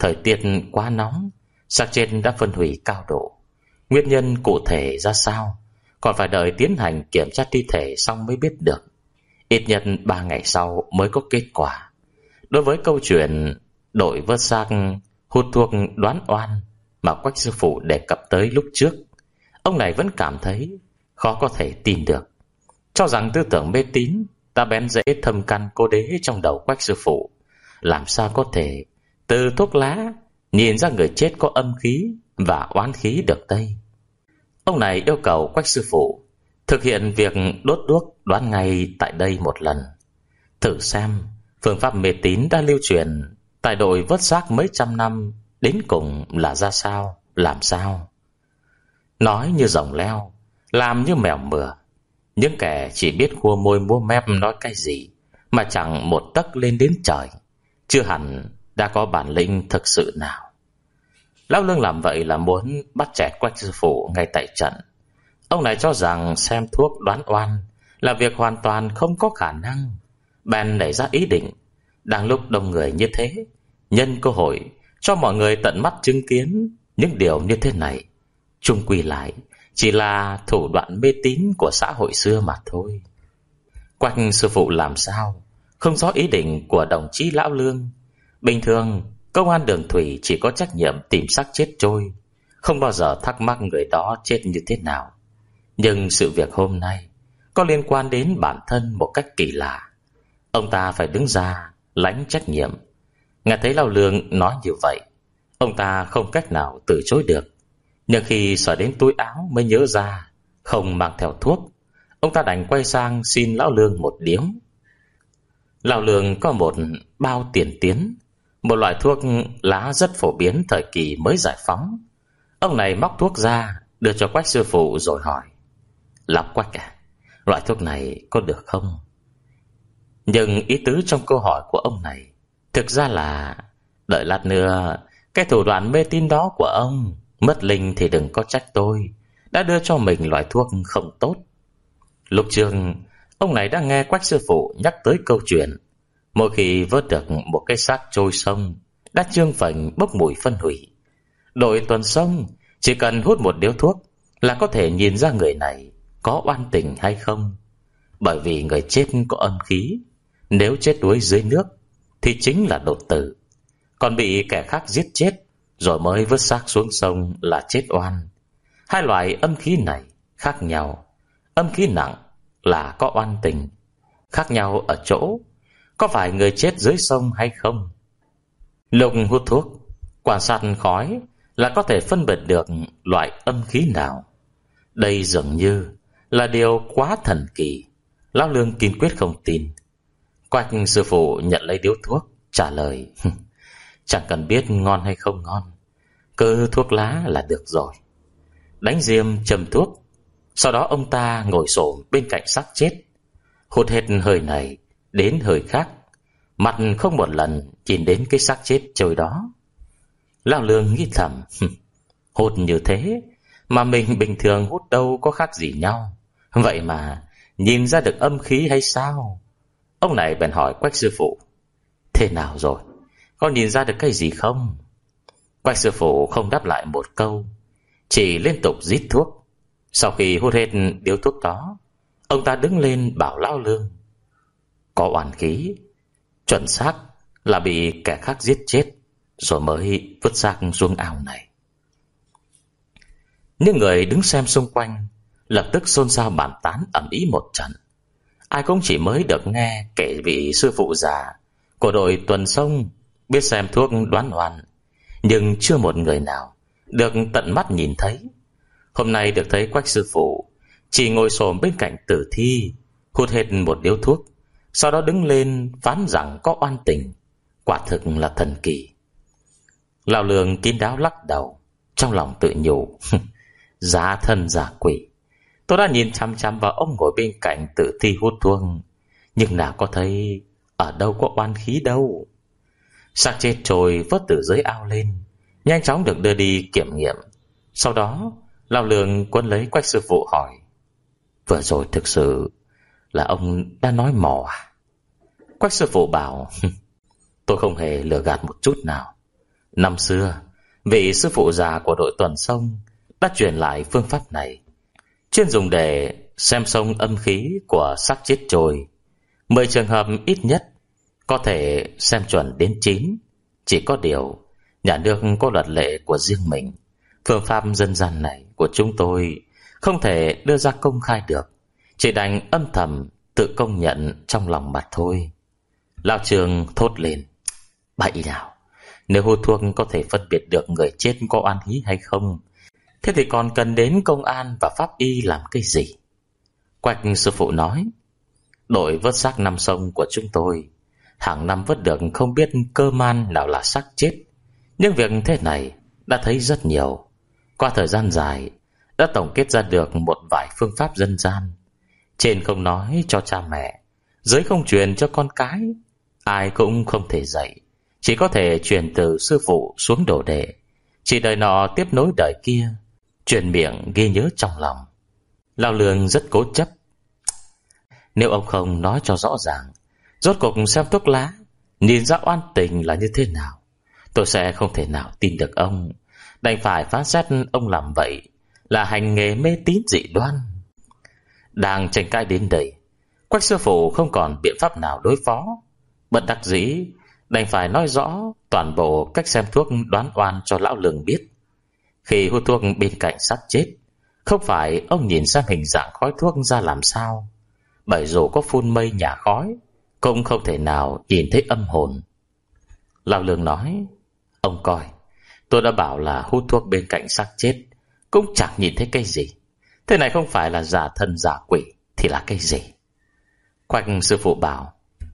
Thời tiết quá nóng, xác chết đã phân hủy cao độ. Nguyên nhân cụ thể ra sao còn phải đợi tiến hành kiểm tra thi thể xong mới biết được. Ít nhất ba ngày sau mới có kết quả. Đối với câu chuyện đội vớt xác hút thuốc đoán oan mà Quách sư phụ đề cập tới lúc trước, ông này vẫn cảm thấy khó có thể tin được, cho rằng tư tưởng mê tín đã bén rễ thâm căn cố đế trong đầu Quách sư phụ. Làm sao có thể từ thuốc lá nhìn ra người chết có âm khí và oán khí được đây? Ông này yêu cầu Quách sư phụ thực hiện việc đốt đuốc đoán ngay tại đây một lần, thử xem phương pháp mê tín đã lưu truyền tại đội vớt xác mấy trăm năm đến cùng là ra sao, làm sao. Nói như rồng leo, làm như mèo mửa. Những kẻ chỉ biết khua môi múa mép nói cái gì mà chẳng một tấc lên đến trời, chưa hẳn đã có bản lĩnh thực sự nào. Lão Lương làm vậy là muốn bắt trẻ Quách sư phụ ngay tại trận. Ông này cho rằng xem thuốc đoán oan là việc hoàn toàn không có khả năng, bèn nảy ra ý định đang lúc đông người như thế, nhân cơ hội cho mọi người tận mắt chứng kiến những điều như thế này. Chung quy lại chỉ là thủ đoạn mê tín của xã hội xưa mà thôi. Quách sư phụ làm sao không rõ ý định của đồng chí Lão Lương. Bình thường công an đường thủy chỉ có trách nhiệm tìm xác chết trôi, không bao giờ thắc mắc người đó chết như thế nào. Nhưng sự việc hôm nay có liên quan đến bản thân một cách kỳ lạ, ông ta phải đứng ra lãnh trách nhiệm. Nghe thấy Lão Lương nói như vậy, ông ta không cách nào từ chối được. Nhưng khi sờ đến túi áo mới nhớ ra không mang theo thuốc, ông ta đành quay sang xin Lão Lương một điếu. Lão Lương có một bao tiền tiến, một loại thuốc lá rất phổ biến thời kỳ mới giải phóng. Ông này móc thuốc ra đưa cho Quách sư phụ rồi hỏi: "Lão Quách à, loại thuốc này có được không?" Nhưng ý tứ trong câu hỏi của ông này thực ra là đợi lát nữa cái thủ đoạn mê tín đó của ông mất linh thì đừng có trách tôi đã đưa cho mình loại thuốc không tốt. Lúc trước ông này đã nghe Quách sư phụ nhắc tới câu chuyện mỗi khi vớt được một cái xác trôi sông đã trương phành bốc mùi phân hủy, đội tuần sông chỉ cần hút một điếu thuốc là có thể nhìn ra người này có oan tình hay không. Bởi vì người chết có âm khí, nếu chết đuối dưới nước thì chính là đột tử, còn bị kẻ khác giết chết rồi mới vớt xác xuống sông là chết oan. Hai loại âm khí này khác nhau. Âm khí nặng là có oan tình, khác nhau ở chỗ có phải người chết dưới sông hay không. Lúc hút thuốc, quan sát khói là có thể phân biệt được loại âm khí nào. Đây dường như là điều quá thần kỳ. Lão Lương kiên quyết không tin. Quách sư phụ nhận lấy điếu thuốc, trả lời: "Chẳng cần biết ngon hay không ngon, cứ thuốc lá là được rồi." Đánh diêm châm thuốc, sau đó ông ta ngồi xổm bên cạnh xác chết, hút hết hơi này đến hơi khác, mặt không một lần nhìn đến cái xác chết trôi đó. Lão Lương nghĩ thầm: hút như thế mà mình bình thường hút đâu có khác gì nhau, vậy mà nhìn ra được âm khí hay sao? Ông này bèn hỏi Quách sư phụ: "Thế nào rồi? Có nhìn ra được cái gì không?" Quách sư phụ không đáp lại một câu, chỉ liên tục rít thuốc. Sau khi hút hết điếu thuốc đó, ông ta đứng lên bảo Lão Lương: "Có oan khí, chuẩn xác là bị kẻ khác giết chết rồi mới vứt xác xuống ao này." Những người đứng xem xung quanh lập tức xôn xao bàn tán ầm ĩ một trận. Ai cũng chỉ mới được nghe kể vị sư phụ già của đội tuần sông biết xem thuốc đoán oan, nhưng chưa một người nào được tận mắt nhìn thấy. Hôm nay được thấy Quách sư phụ chỉ ngồi xổm bên cạnh tử thi, hút hết một điếu thuốc, sau đó đứng lên phán rằng có oan tình, quả thực là thần kỳ. Lão Lương kín đáo lắc đầu, trong lòng tự nhủ: "Giả thân giả quỷ, tôi đã nhìn chăm chăm vào ông ngồi bên cạnh tử thi hút thuốc, nhưng nào có thấy ở đâu có oan khí đâu." Xác chết trôi vớt từ dưới ao lên, nhanh chóng được đưa đi kiểm nghiệm. Sau đó Lão Lương quấn lấy Quách sư phụ hỏi: "Vừa rồi thực sự là ông đã nói mò à?" Quách sư phụ bảo: "Tôi không hề lừa gạt một chút nào. Năm xưa, vị sư phụ già của đội tuần sông đã truyền lại phương pháp này, chuyên dùng để xem sông âm khí của xác chết trôi. Mười trường hợp ít nhất có thể xem chuẩn đến chín. Chỉ có điều nhà nước có luật lệ của riêng mình. Phương pháp dân gian này của chúng tôi không thể đưa ra công khai được, chỉ đành âm thầm tự công nhận trong lòng mặt thôi. Lão Trường thốt lên: Bậy nào, nếu hút thuốc có thể phân biệt được người chết có oan khí hay không, thế thì còn cần đến công an và pháp y làm cái gì? Quách sư phụ nói: Đội vớt xác năm sông của chúng tôi hàng năm vớt được không biết cơ man nào là xác chết, nhưng việc thế này đã thấy rất nhiều. Qua thời gian dài đã tổng kết ra được một vài phương pháp dân gian. Trên không nói cho cha mẹ, dưới không truyền cho con cái, ai cũng không thể dạy, chỉ có thể truyền từ sư phụ xuống đồ đệ, chỉ đời nọ tiếp nối đời kia, truyền miệng ghi nhớ trong lòng. Lão Lương rất cố chấp: Nếu ông không nói cho rõ ràng, rốt cuộc xem thuốc lá nhìn ra oan tình là như thế nào, tôi sẽ không thể nào tin được ông. Đành phải phán xét ông làm vậy là hành nghề mê tín dị đoan. Đang tranh cãi đến đây, Quách sư phụ không còn biện pháp nào đối phó, bất đắc dĩ đành phải nói rõ toàn bộ cách xem thuốc đoán oan cho lão Lương biết. Khi hút thuốc bên cạnh xác chết, không phải ông nhìn xem hình dạng khói thuốc ra làm sao, bởi dù có phun mây nhả khói cũng không thể nào nhìn thấy âm hồn. Lão Lương nói: Ông coi, tôi đã bảo là hút thuốc bên cạnh xác chết cũng chẳng nhìn thấy cái gì. Thế này không phải là giả thân giả quỷ thì là cái gì? Quách sư phụ bảo: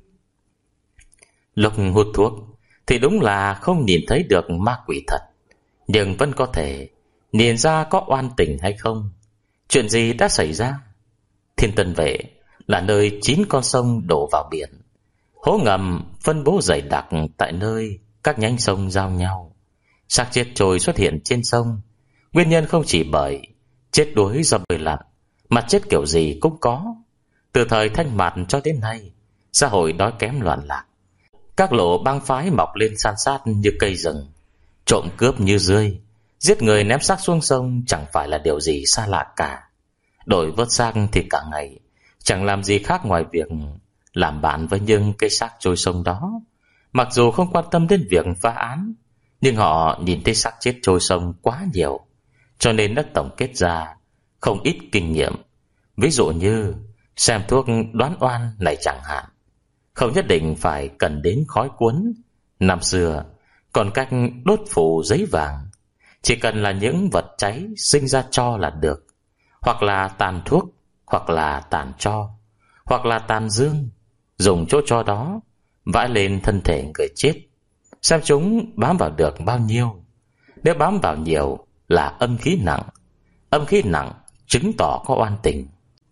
Lúc hút thuốc thì đúng là không nhìn thấy được ma quỷ thật, nhưng vẫn có thể nhìn ra có oan tình hay không. Chuyện gì đã xảy ra? Thiên Tân Vệ là nơi chín con sông đổ vào biển, hố ngầm phân bố dày đặc tại nơi các nhánh sông giao nhau. Xác chết trôi xuất hiện trên sông, nguyên nhân không chỉ bởi chết đuối do bơi lặn, mà chết kiểu gì cũng có. Từ thời Thanh Mạt cho đến nay, xã hội đói kém loạn lạc, các lộ bang phái mọc lên san sát như cây rừng, trộm cướp như rươi, giết người ném xác xuống sông chẳng phải là điều gì xa lạ cả. Đội vớt xác thì cả ngày chẳng làm gì khác ngoài việc làm bạn với những cây xác trôi sông đó. Mặc dù không quan tâm đến việc phá án, nhưng họ nhìn thấy xác chết trôi sông quá nhiều, cho nên đã tổng kết ra không ít kinh nghiệm. Ví dụ như xem thuốc đoán oan này chẳng hạn, không nhất định phải cần đến khói cuốn. Năm xưa còn cách đốt phủ giấy vàng, chỉ cần là những vật cháy sinh ra tro là được, hoặc là tàn thuốc, hoặc là tàn tro, hoặc là tàn dương. Dùng chỗ tro đó vãi lên thân thể người chết, xem chúng bám vào được bao nhiêu. Nếu bám vào nhiều là âm khí nặng, âm khí nặng chứng tỏ có oan tình.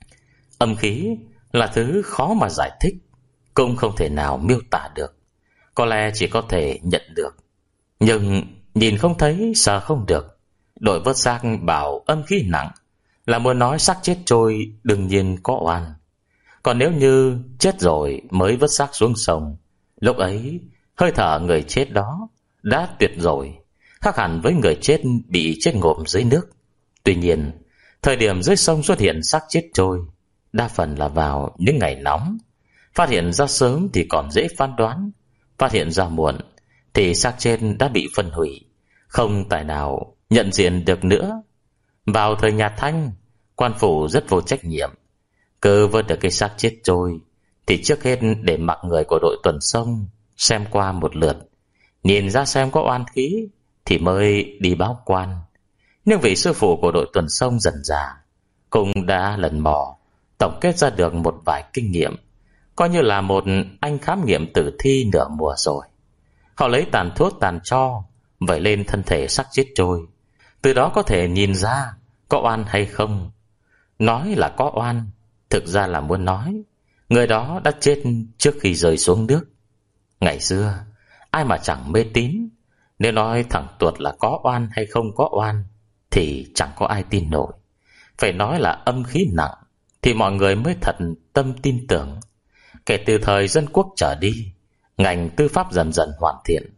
Âm khí là thứ khó mà giải thích, cũng không thể nào miêu tả được, có lẽ chỉ có thể nhận được, nhưng nhìn không thấy, sờ không được. Đội vớt xác bảo âm khí nặng là muốn nói xác chết trôi đương nhiên có oan. Còn nếu như chết rồi mới vớt xác xuống sông, lúc ấy hơi thở người chết đó đã tuyệt rồi, khác hẳn với người chết bị chết ngộm dưới nước. Tuy nhiên, thời điểm dưới sông xuất hiện xác chết trôi đa phần là vào những ngày nóng. Phát hiện ra sớm thì còn dễ phán đoán, phát hiện ra muộn thì xác chết đã bị phân hủy, không tài nào nhận diện được nữa. Vào thời nhà Thanh, quan phủ rất vô trách nhiệm, cứ vớt được cái xác chết trôi thì trước hết để mặc người của đội tuần sông xem qua một lượt, nhìn ra xem có oan khí thì mới đi báo quan. Nhưng vị sư phụ của đội tuần sông dần dà cũng đã lần mò tổng kết ra được một vài kinh nghiệm, coi như là một anh khám nghiệm tử thi nửa mùa rồi. Họ lấy tàn thuốc tàn tro vẩy lên thân thể xác chết trôi, từ đó có thể nhìn ra có oan hay không. Nói là có oan, thực ra là muốn nói người đó đã chết trước khi rơi xuống nước. Ngày xưa ai mà chẳng mê tín, nếu nói thẳng tuột là có oan hay không có oan thì chẳng có ai tin nổi. Phải nói là âm khí nặng thì mọi người mới thật tâm tin tưởng. Kể từ thời dân quốc trở đi, ngành tư pháp dần dần hoàn thiện,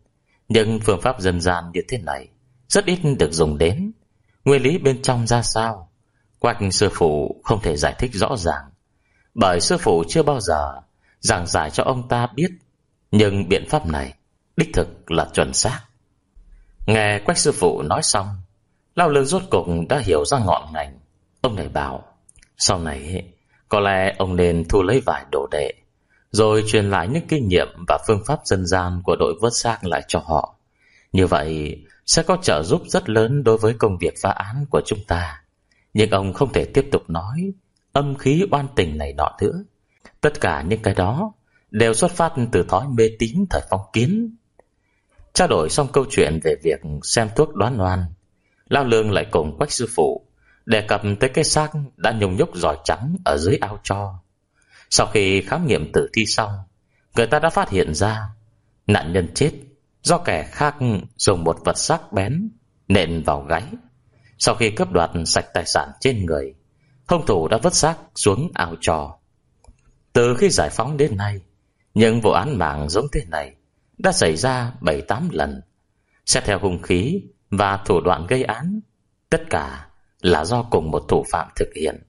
Nhưng phương pháp dân gian như thế này rất ít được dùng đến. Nguyên lý bên trong ra sao, Quách sư phụ không thể giải thích rõ ràng, bởi sư phụ chưa bao giờ giảng giải cho ông ta biết. Nhưng biện pháp này đích thực là chuẩn xác. Nghe Quách sư phụ nói xong, Lao Lương rốt cục đã hiểu ra ngọn ngành. Ông này bảo sau này có lẽ ông nên thu lấy vài đồ đệ, rồi truyền lại những kinh nghiệm và phương pháp dân gian của đội vớt xác lại cho họ. Như vậy sẽ có trợ giúp rất lớn đối với công việc phá án của chúng ta. Nhưng ông không thể tiếp tục nói âm khí oan tình này nọ nữa. Tất cả những cái đó đều xuất phát từ thói mê tín thời phong kiến. Trao đổi xong câu chuyện về việc xem thuốc đoán oan, Lao Lương lại cùng Quách sư phụ đề cập tới cái xác đã nhung nhúc giỏi trắng ở dưới ao tro. Sau khi khám nghiệm tử thi xong, người ta đã phát hiện ra nạn nhân chết do kẻ khác dùng một vật sắc bén nện vào gáy. Sau khi cướp đoạt sạch tài sản trên người, hung thủ đã vứt xác xuống ao tro. Từ khi giải phóng đến nay, những vụ án mạng giống thế này đã xảy ra bảy tám lần. Xét theo hung khí và thủ đoạn gây án, tất cả là do cùng một thủ phạm thực hiện.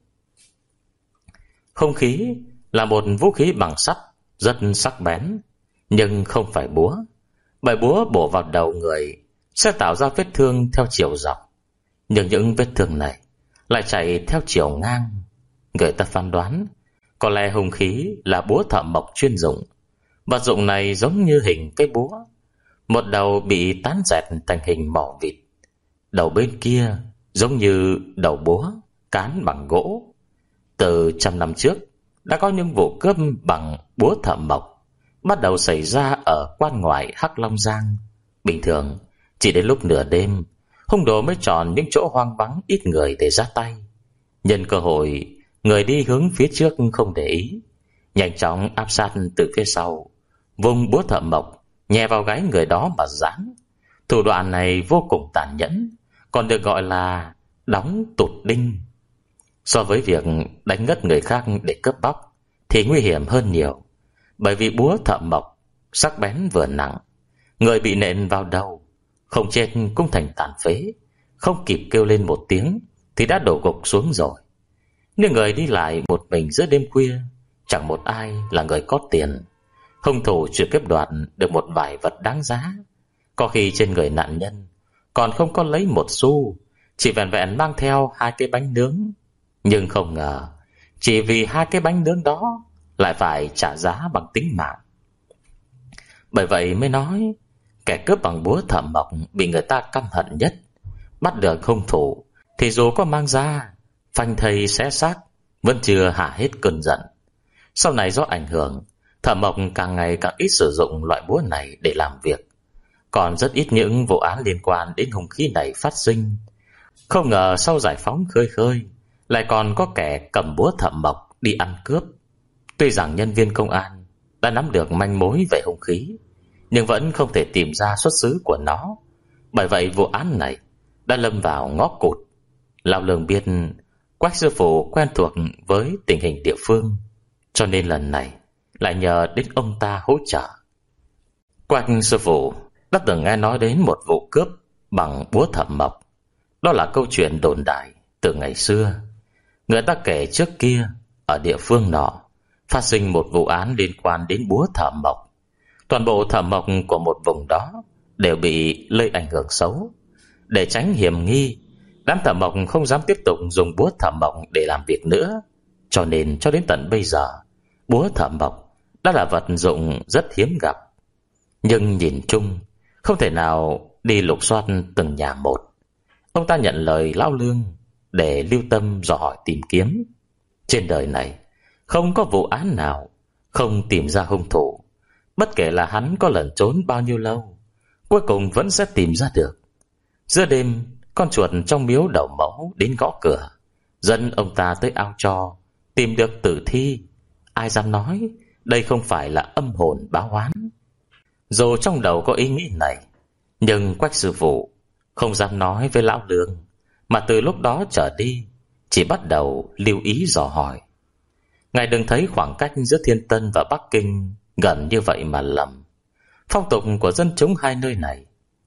Hung khí là một vũ khí bằng sắt rất sắc bén, nhưng không phải búa, bởi búa bổ vào đầu người sẽ tạo ra vết thương theo chiều dọc, nhưng những vết thương này lại chạy theo chiều ngang. Người ta phán đoán có lẽ hung khí là búa thợ mộc chuyên dụng. Vật dụng này giống như hình cây búa, một đầu bị tán dẹt thành hình mỏ vịt, đầu bên kia giống như đầu búa cán bằng gỗ. Từ trăm năm trước đã có những vụ cướp bằng búa thợ mộc bắt đầu xảy ra ở quan ngoại Hắc Long Giang. Bình thường chỉ đến lúc nửa đêm, hung đồ mới chọn những chỗ hoang vắng ít người để ra tay. Nhân cơ hội, người đi hướng phía trước không để ý, nhanh chóng áp sát từ phía sau, vùng búa thợ mộc nhè vào gáy người đó mà giáng. Thủ đoạn này vô cùng tàn nhẫn, còn được gọi là đóng tụt đinh. So với việc đánh ngất người khác để cướp bóc thì nguy hiểm hơn nhiều, bởi vì búa thợ mộc sắc bén vừa nặng, người bị nện vào đầu không chết cũng thành tàn phế, không kịp kêu lên một tiếng thì đã đổ gục xuống rồi. Nếu người đi lại một mình giữa đêm khuya, chẳng một ai là người có tiền. Hung thủ chưa cướp đoạt được một vài vật đáng giá, có khi trên người nạn nhân còn không có lấy một xu, chỉ vẹn vẹn mang theo hai cái bánh nướng. Nhưng không ngờ chỉ vì hai cái bánh nướng đó lại phải trả giá bằng tính mạng. Bởi vậy mới nói kẻ cướp bằng búa thợ mộc bị người ta căm hận nhất. Bắt được hung thủ thì dù có mang ra phanh thây xé xác vẫn chưa hạ hết cơn giận. Sau này do ảnh hưởng, thợ mộc càng ngày càng ít sử dụng loại búa này để làm việc. Còn rất ít những vụ án liên quan đến hung khí này phát sinh. Không ngờ sau giải phóng khơi khơi lại còn có kẻ cầm búa thợ mộc đi ăn cướp. Tuy rằng nhân viên công an đã nắm được manh mối về hung khí, nhưng vẫn không thể tìm ra xuất xứ của nó. Bởi vậy vụ án này đã lâm vào ngõ cụt. Lão Lương biết Quách sư phụ quen thuộc với tình hình địa phương, cho nên lần này lại nhờ đến ông ta hỗ trợ. Quách sư phụ đã từng nghe nói đến một vụ cướp bằng búa thợ mộc. Đó là câu chuyện đồn đại từ ngày xưa. Người ta kể trước kia ở địa phương nọ phát sinh một vụ án liên quan đến búa thợ mộc. Toàn bộ thợ mộc của một vùng đó đều bị lây ảnh hưởng xấu. Để tránh hiểm nghi, đám thợ mộc không dám tiếp tục dùng búa thợ mộc để làm việc nữa. Cho nên cho đến tận bây giờ, búa thợ mộc đã là vật dụng rất hiếm gặp. Nhưng nhìn chung không thể nào đi lục soát từng nhà một. Ông ta nhận lời Lão Lương để lưu tâm dò hỏi tìm kiếm. Trên đời này không có vụ án nào không tìm ra hung thủ. Bất kể là hắn có lẩn trốn bao nhiêu lâu, cuối cùng vẫn sẽ tìm ra được. Giữa đêm, con chuột trong miếu đầu mẫu đến gõ cửa, dẫn ông ta tới ao tro, tìm được tử thi. Ai dám nói đây không phải là âm hồn báo oán. Dù trong đầu có ý nghĩ này, nhưng Quách sư phụ không dám nói với Lão Lương, mà từ lúc đó trở đi chỉ bắt đầu lưu ý dò hỏi. Ngài đừng thấy khoảng cách giữa Thiên Tân và Bắc Kinh gần như vậy mà lầm. Phong tục của dân chúng hai nơi này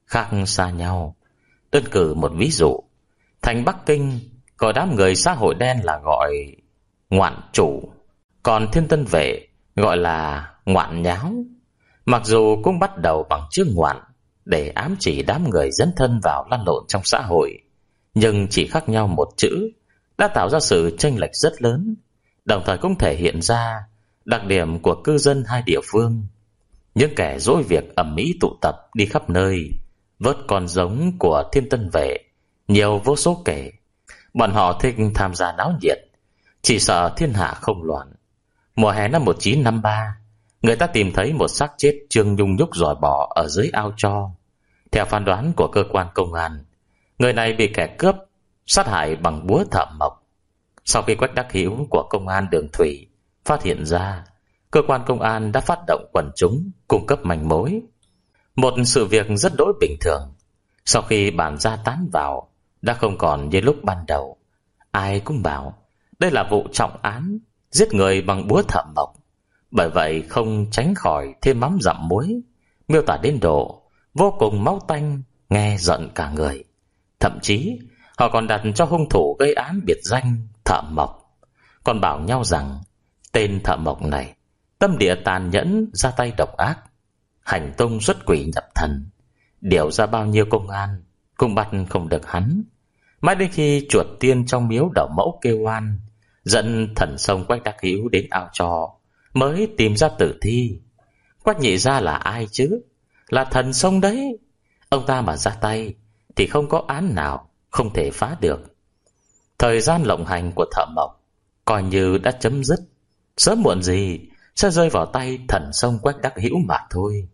khác xa nhau. Đơn cử một ví dụ, thành Bắc Kinh gọi đám người xã hội đen là gọi ngoạn chủ, còn Thiên Tân Vệ gọi là ngoạn nháo. Mặc dù cũng bắt đầu bằng chữ ngoạn để ám chỉ đám người dấn thân vào lăn lộn trong xã hội, nhưng chỉ khác nhau một chữ đã tạo ra sự chênh lệch rất lớn, đồng thời cũng thể hiện ra đặc điểm của cư dân hai địa phương. Những kẻ dỗi việc ầm ĩ tụ tập đi khắp nơi, vớt con giống của Thiên Tân Vệ nhiều vô số kể. Bọn họ thích tham gia náo nhiệt, chỉ sợ thiên hạ không loạn. Mùa hè năm một nghìn chín trăm năm mươi ba, người ta tìm thấy một xác chết Trương Nhung Nhúc giỏi bỏ ở dưới ao tro. Theo phán đoán của cơ quan công an, người này bị kẻ cướp sát hại bằng búa thợ mộc. Sau khi Quách Đắc Hữu của công an Đường Thủy phát hiện ra, cơ quan công an đã phát động quần chúng cung cấp manh mối. Một sự việc rất đỗi bình thường. Sau khi bản gia tán vào, đã không còn như lúc ban đầu. Ai cũng bảo đây là vụ trọng án, giết người bằng búa thợ mộc. Bởi vậy không tránh khỏi thêm mắm dặm muối, miêu tả đến độ vô cùng máu tanh, nghe giận cả người. Thậm chí họ còn đặt cho hung thủ gây án biệt danh Thợ Mộc, còn bảo nhau rằng tên Thợ Mộc này tâm địa tàn nhẫn, ra tay độc ác, hành tung xuất quỷ nhập thần, điều ra bao nhiêu công an cũng bắt không được hắn. Mãi đến khi chuột tiên trong miếu Đầu Mẫu kêu oan, dẫn thần sông Quách Đắc Hữu đến ao trò, mới tìm ra tử thi. Quách nhị gia là ai chứ? Là thần sông đấy. Ông ta mà ra tay thì không có án nào không thể phá được. Thời gian lộng hành của Thợ Mộc coi như đã chấm dứt, sớm muộn gì sẽ rơi vào tay thần sông Quách Đắc Hữu mà thôi.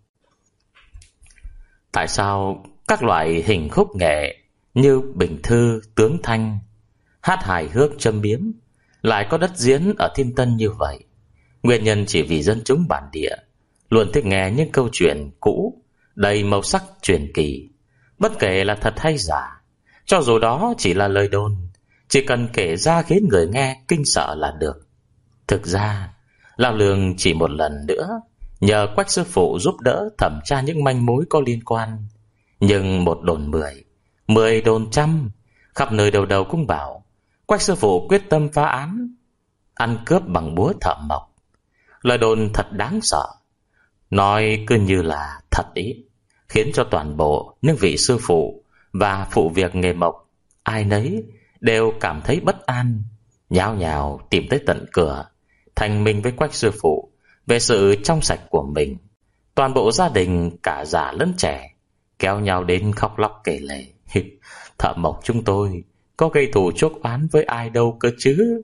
Tại sao các loại hình khúc nghệ như bình thư, tướng thanh, hát hài hước châm biếm lại có đất diễn ở Thiên Tân như vậy? Nguyên nhân chỉ vì dân chúng bản địa luôn thích nghe những câu chuyện cũ đầy màu sắc truyền kỳ, bất kể là thật hay giả. Cho dù đó chỉ là lời đồn, chỉ cần kể ra khiến người nghe kinh sợ là được. Thực ra Lão Lương chỉ một lần nữa nhờ Quách sư phụ giúp đỡ thẩm tra những manh mối có liên quan. Nhưng một đồn mười, mười đồn trăm, khắp nơi đầu đầu cũng bảo Quách sư phụ quyết tâm phá án, ăn cướp bằng búa thợ mộc. Lời đồn thật đáng sợ, nói cứ như là thật ý, khiến cho toàn bộ những vị sư phụ và phụ việc nghề mộc ai nấy đều cảm thấy bất an, nhao nhao tìm tới tận cửa thành minh với Quách sư phụ về sự trong sạch của mình. Toàn bộ gia đình cả già lẫn trẻ kéo nhau đến khóc lóc kể lể. Thợ mộc chúng tôi có gây thù chuốc oán với ai đâu cơ chứ.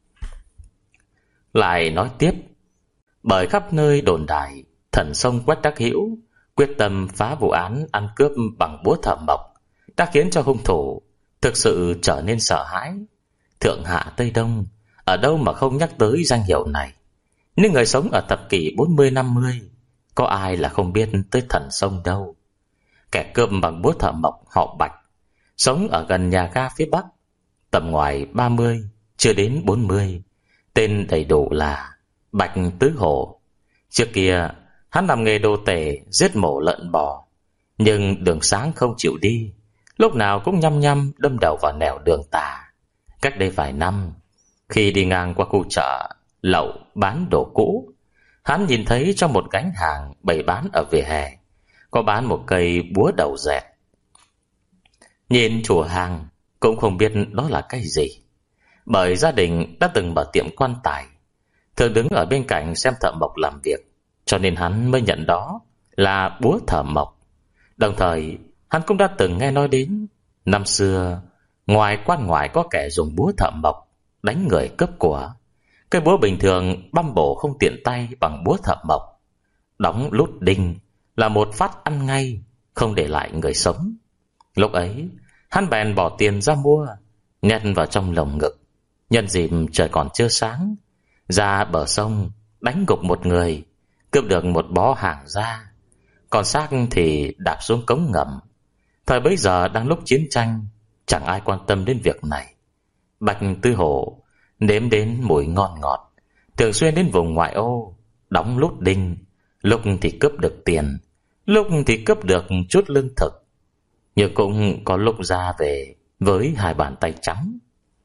Lại nói tiếp, bởi khắp nơi đồn đại thần sông Quách Đắc Hữu quyết tâm phá vụ án ăn cướp bằng búa thợ mộc đã khiến cho hung thủ thực sự trở nên sợ hãi. Thượng hạ Tây Đông ở đâu mà không nhắc tới danh hiệu này. Những người sống ở thập kỷ bốn mươi năm mươi có ai là không biết tới thần sông đâu. Kẻ cướp bằng búa thợ mộc họ Bạch, sống ở gần nhà ga phía Bắc, tầm ngoài ba mươi chưa đến bốn mươi, tên đầy đủ là Bạch Tứ Hổ. Trước kia hắn làm nghề đồ tể giết mổ lợn bò, nhưng đường sáng không chịu đi, lúc nào cũng nhăm nhăm đâm đầu vào nẻo đường tà. Cách đây vài năm, khi đi ngang qua khu chợ lậu bán đồ cũ, hắn nhìn thấy trong một gánh hàng bày bán ở vỉa hè có bán một cây búa đầu dẹt. Nhìn chủ hàng cũng không biết đó là cái gì, bởi gia đình đã từng mở tiệm quan tài, thường đứng ở bên cạnh xem thợ mộc làm việc, cho nên hắn mới nhận đó là búa thợ mộc. Đồng thời hắn cũng đã từng nghe nói đến năm xưa ngoài quan ngoại có kẻ dùng búa thợ mộc đánh người cướp của. Cây búa bình thường băm bổ không tiện tay bằng búa thợ mộc, đóng lút đinh là một phát ăn ngay, không để lại người sống. Lúc ấy hắn bèn bỏ tiền ra mua, nhét vào trong lồng ngực, nhân dịp trời còn chưa sáng, ra bờ sông đánh gục một người, cướp được một bó hàng ra, còn xác thì đạp xuống cống ngầm. Thời bấy giờ đang lúc chiến tranh, chẳng ai quan tâm đến việc này. Bạch Tư Hổ nếm đến mùi ngon ngọt, thường xuyên đến vùng ngoại ô đóng lút đinh, lúc thì cướp được tiền, lúc thì cướp được chút lương thực. nhưng cũng có lúc ra về với hai bàn tay trắng.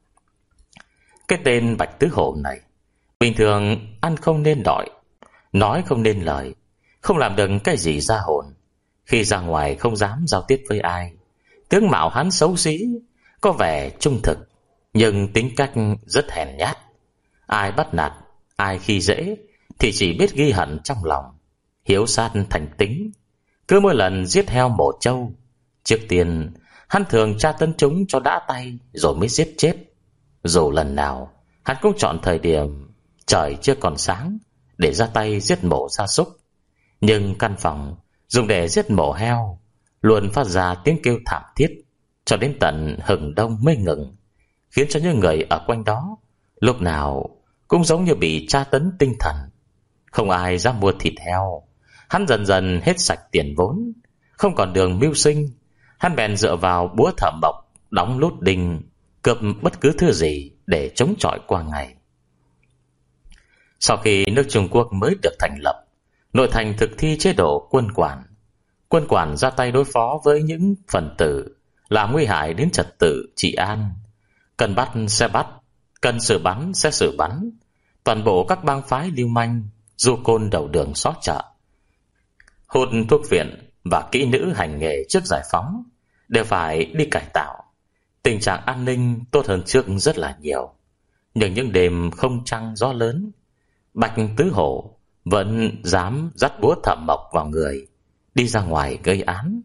Cái tên Bạch Tứ Hổ này bình thường ăn không nên đọi, nói không nên lời, không làm được cái gì ra hồn. Khi ra ngoài không dám giao tiếp với ai. Tướng mạo hắn xấu xí, có vẻ trung thực, nhưng tính cách rất hèn nhát. Ai bắt nạt, ai khi dễ thì chỉ biết ghi hận trong lòng, hiếu sát thành tính. Cứ mỗi lần giết heo mổ trâu, trước tiên hắn thường tra tấn chúng cho đã tay rồi mới giết chết. Dù lần nào hắn cũng chọn thời điểm trời chưa còn sáng để ra tay giết mổ gia súc. Nhưng căn phòng dùng để giết mổ heo luôn phát ra tiếng kêu thảm thiết cho đến tận hừng đông mới ngừng, khiến cho những người ở quanh đó lúc nào cũng giống như bị tra tấn tinh thần. Không ai dám mua thịt heo. Hắn dần dần hết sạch tiền vốn, không còn đường mưu sinh. Hắn bèn dựa vào búa thợ mộc, đóng lút đinh, cướp bất cứ thứ gì để chống chọi qua ngày. Sau khi nước Trung Quốc mới được thành lập, nội thành thực thi chế độ quân quản. Quân quản ra tay đối phó với những phần tử làm nguy hại đến trật tự trị an. Cần bắt sẽ bắt, cần xử bắn sẽ xử bắn. Toàn bộ các bang phái lưu manh, du côn đầu đường xó chợ, hút thuốc viện và kỹ nữ hành nghề trước giải phóng đều phải đi cải tạo. Tình trạng an ninh tốt hơn trước rất là nhiều. Nhưng những đêm không trăng gió lớn, Bạch Tứ Hổ vẫn dám dắt búa thợ mộc vào người, đi ra ngoài gây án.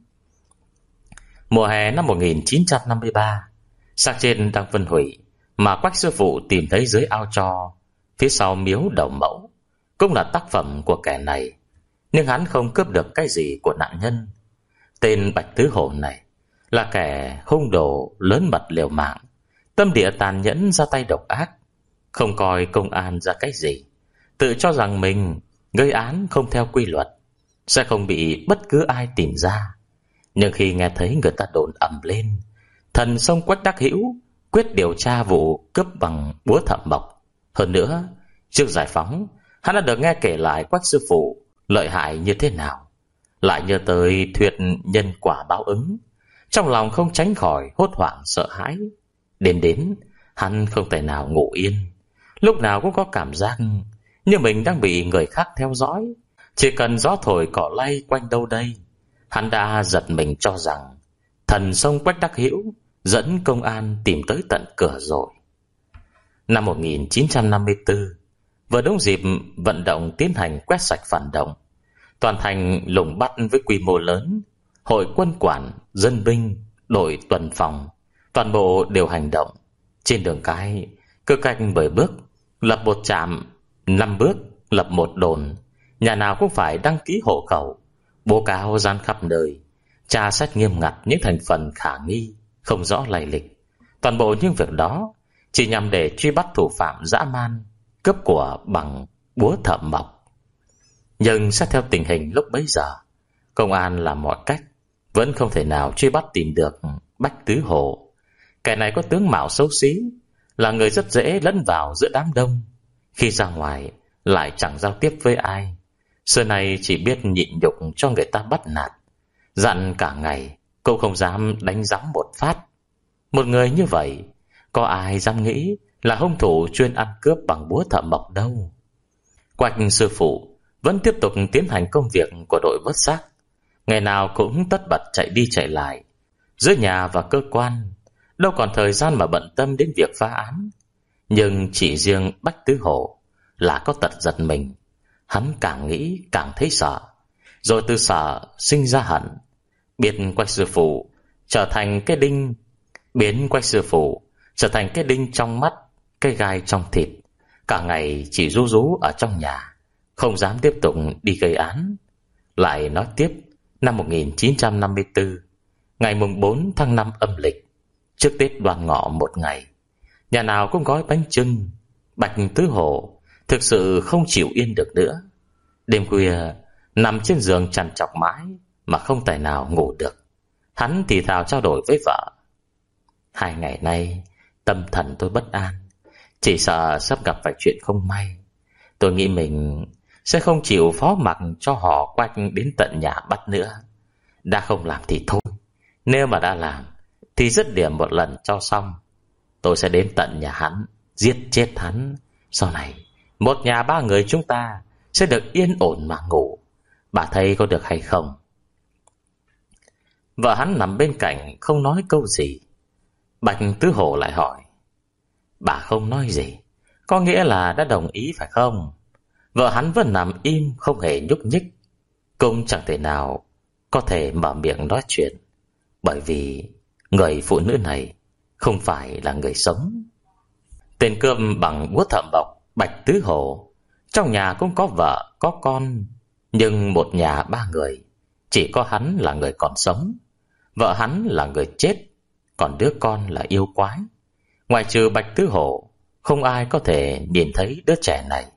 Mùa hè năm một nghìn chín trăm năm mươi ba, xác trên đang phân hủy mà Quách sư phụ tìm thấy dưới ao tro phía sau miếu Đầu Mẫu cũng là tác phẩm của kẻ này. Nhưng hắn không cướp được cái gì của nạn nhân. Tên Bạch Tứ Hổ này là kẻ hung đồ lớn mật liều mạng, tâm địa tàn nhẫn, ra tay độc ác, không coi công an ra cái gì, tự cho rằng mình gây án không theo quy luật sẽ không bị bất cứ ai tìm ra. Nhưng khi nghe thấy người ta đồn ầm lên thần sông Quách Đắc Hữu quyết điều tra vụ cướp bằng búa thợ mộc, hơn nữa trước giải phóng hắn đã được nghe kể lại Quách sư phụ lợi hại như thế nào, lại nhớ tới thuyết nhân quả báo ứng, trong lòng không tránh khỏi hốt hoảng sợ hãi. Đêm đến hắn không thể nào ngủ yên, lúc nào cũng có cảm giác như mình đang bị người khác theo dõi. Chỉ cần gió thổi cỏ lay quanh đâu đây, hắn đã giật mình cho rằng thần sông Quách Đắc Hữu dẫn công an tìm tới tận cửa rồi. Năm một nghìn chín trăm năm mươi tư, vừa đúng dịp vận động tiến hành quét sạch phản động, toàn thành lùng bắt với quy mô lớn. Hội quân quản, dân binh, đội tuần phòng toàn bộ đều hành động. Trên đường cái cứ cách mười bước lập một trạm, năm bước lập một đồn. Nhà nào cũng phải đăng ký hộ khẩu, bố cáo gian khắp nơi, tra xét nghiêm ngặt những thành phần khả nghi không rõ lai lịch. Toàn bộ những việc đó chỉ nhằm để truy bắt thủ phạm dã man cướp của bằng búa thợ mộc. Nhưng xét theo tình hình lúc bấy giờ, công an làm mọi cách vẫn không thể nào truy bắt tìm được Bạch Tứ Hổ. Kẻ này có tướng mạo xấu xí, là người rất dễ lẫn vào giữa đám đông. Khi ra ngoài lại chẳng giao tiếp với ai, xưa nay chỉ biết nhịn nhục cho người ta bắt nạt, dặn cả ngày cũng không dám đánh giấm một phát. Một người như vậy, có ai dám nghĩ là hung thủ chuyên ăn cướp bằng búa thợ mộc đâu. Quách sư phụ vẫn tiếp tục tiến hành công việc của đội vớt xác, ngày nào cũng tất bật chạy đi chạy lại giữa nhà và cơ quan, đâu còn thời gian mà bận tâm đến việc phá án. Nhưng chỉ riêng Bạch Tứ Hổ là có tật giật mình. Hắn càng nghĩ càng thấy sợ, rồi từ sợ sinh ra hận. Biết Quách sư phụ trở thành cái đinh biến Quách sư phụ trở thành cái đinh trong mắt, cái gai trong thịt, cả ngày chỉ rú rú ở trong nhà, không dám tiếp tục đi gây án. Lại nói tiếp, năm một nghìn chín trăm năm mươi tư, ngày mùng bốn tháng năm âm lịch, trước Tết Đoan Ngọ một ngày, nhà nào cũng gói bánh chưng. Bạch Tứ Hổ thực sự không chịu yên được nữa. Đêm khuya nằm trên giường trằn trọc mãi mà không tài nào ngủ được. Hắn thì thào trao đổi với vợ: hai ngày nay tâm thần tôi bất an, chỉ sợ sắp gặp phải chuyện không may. Tôi nghĩ mình sẽ không chịu phó mặc cho họ quanh đến tận nhà bắt nữa. Đã không làm thì thôi, Nếu mà đã làm thì dứt điểm một lần cho xong. Tôi sẽ đến tận nhà hắn, giết chết hắn. Sau này một nhà ba người chúng ta sẽ được yên ổn mà ngủ. Bà thấy có được hay không? Vợ hắn nằm bên cạnh không nói câu gì. Bạch Tứ Hổ lại hỏi: Bà không nói gì có nghĩa là đã đồng ý phải không? Vợ hắn vẫn nằm im không hề nhúc nhích, cũng chẳng thể nào có thể mở miệng nói chuyện, bởi vì người phụ nữ này không phải là người sống. Tên cướp bằng búa thợ mộc Bạch Tứ Hổ trong nhà cũng có vợ có con, nhưng một nhà ba người chỉ có hắn là người còn sống. Vợ hắn là người chết, còn đứa con là yêu quái. Ngoài trừ Bạch Tứ Hổ, không ai có thể nhìn thấy đứa trẻ này.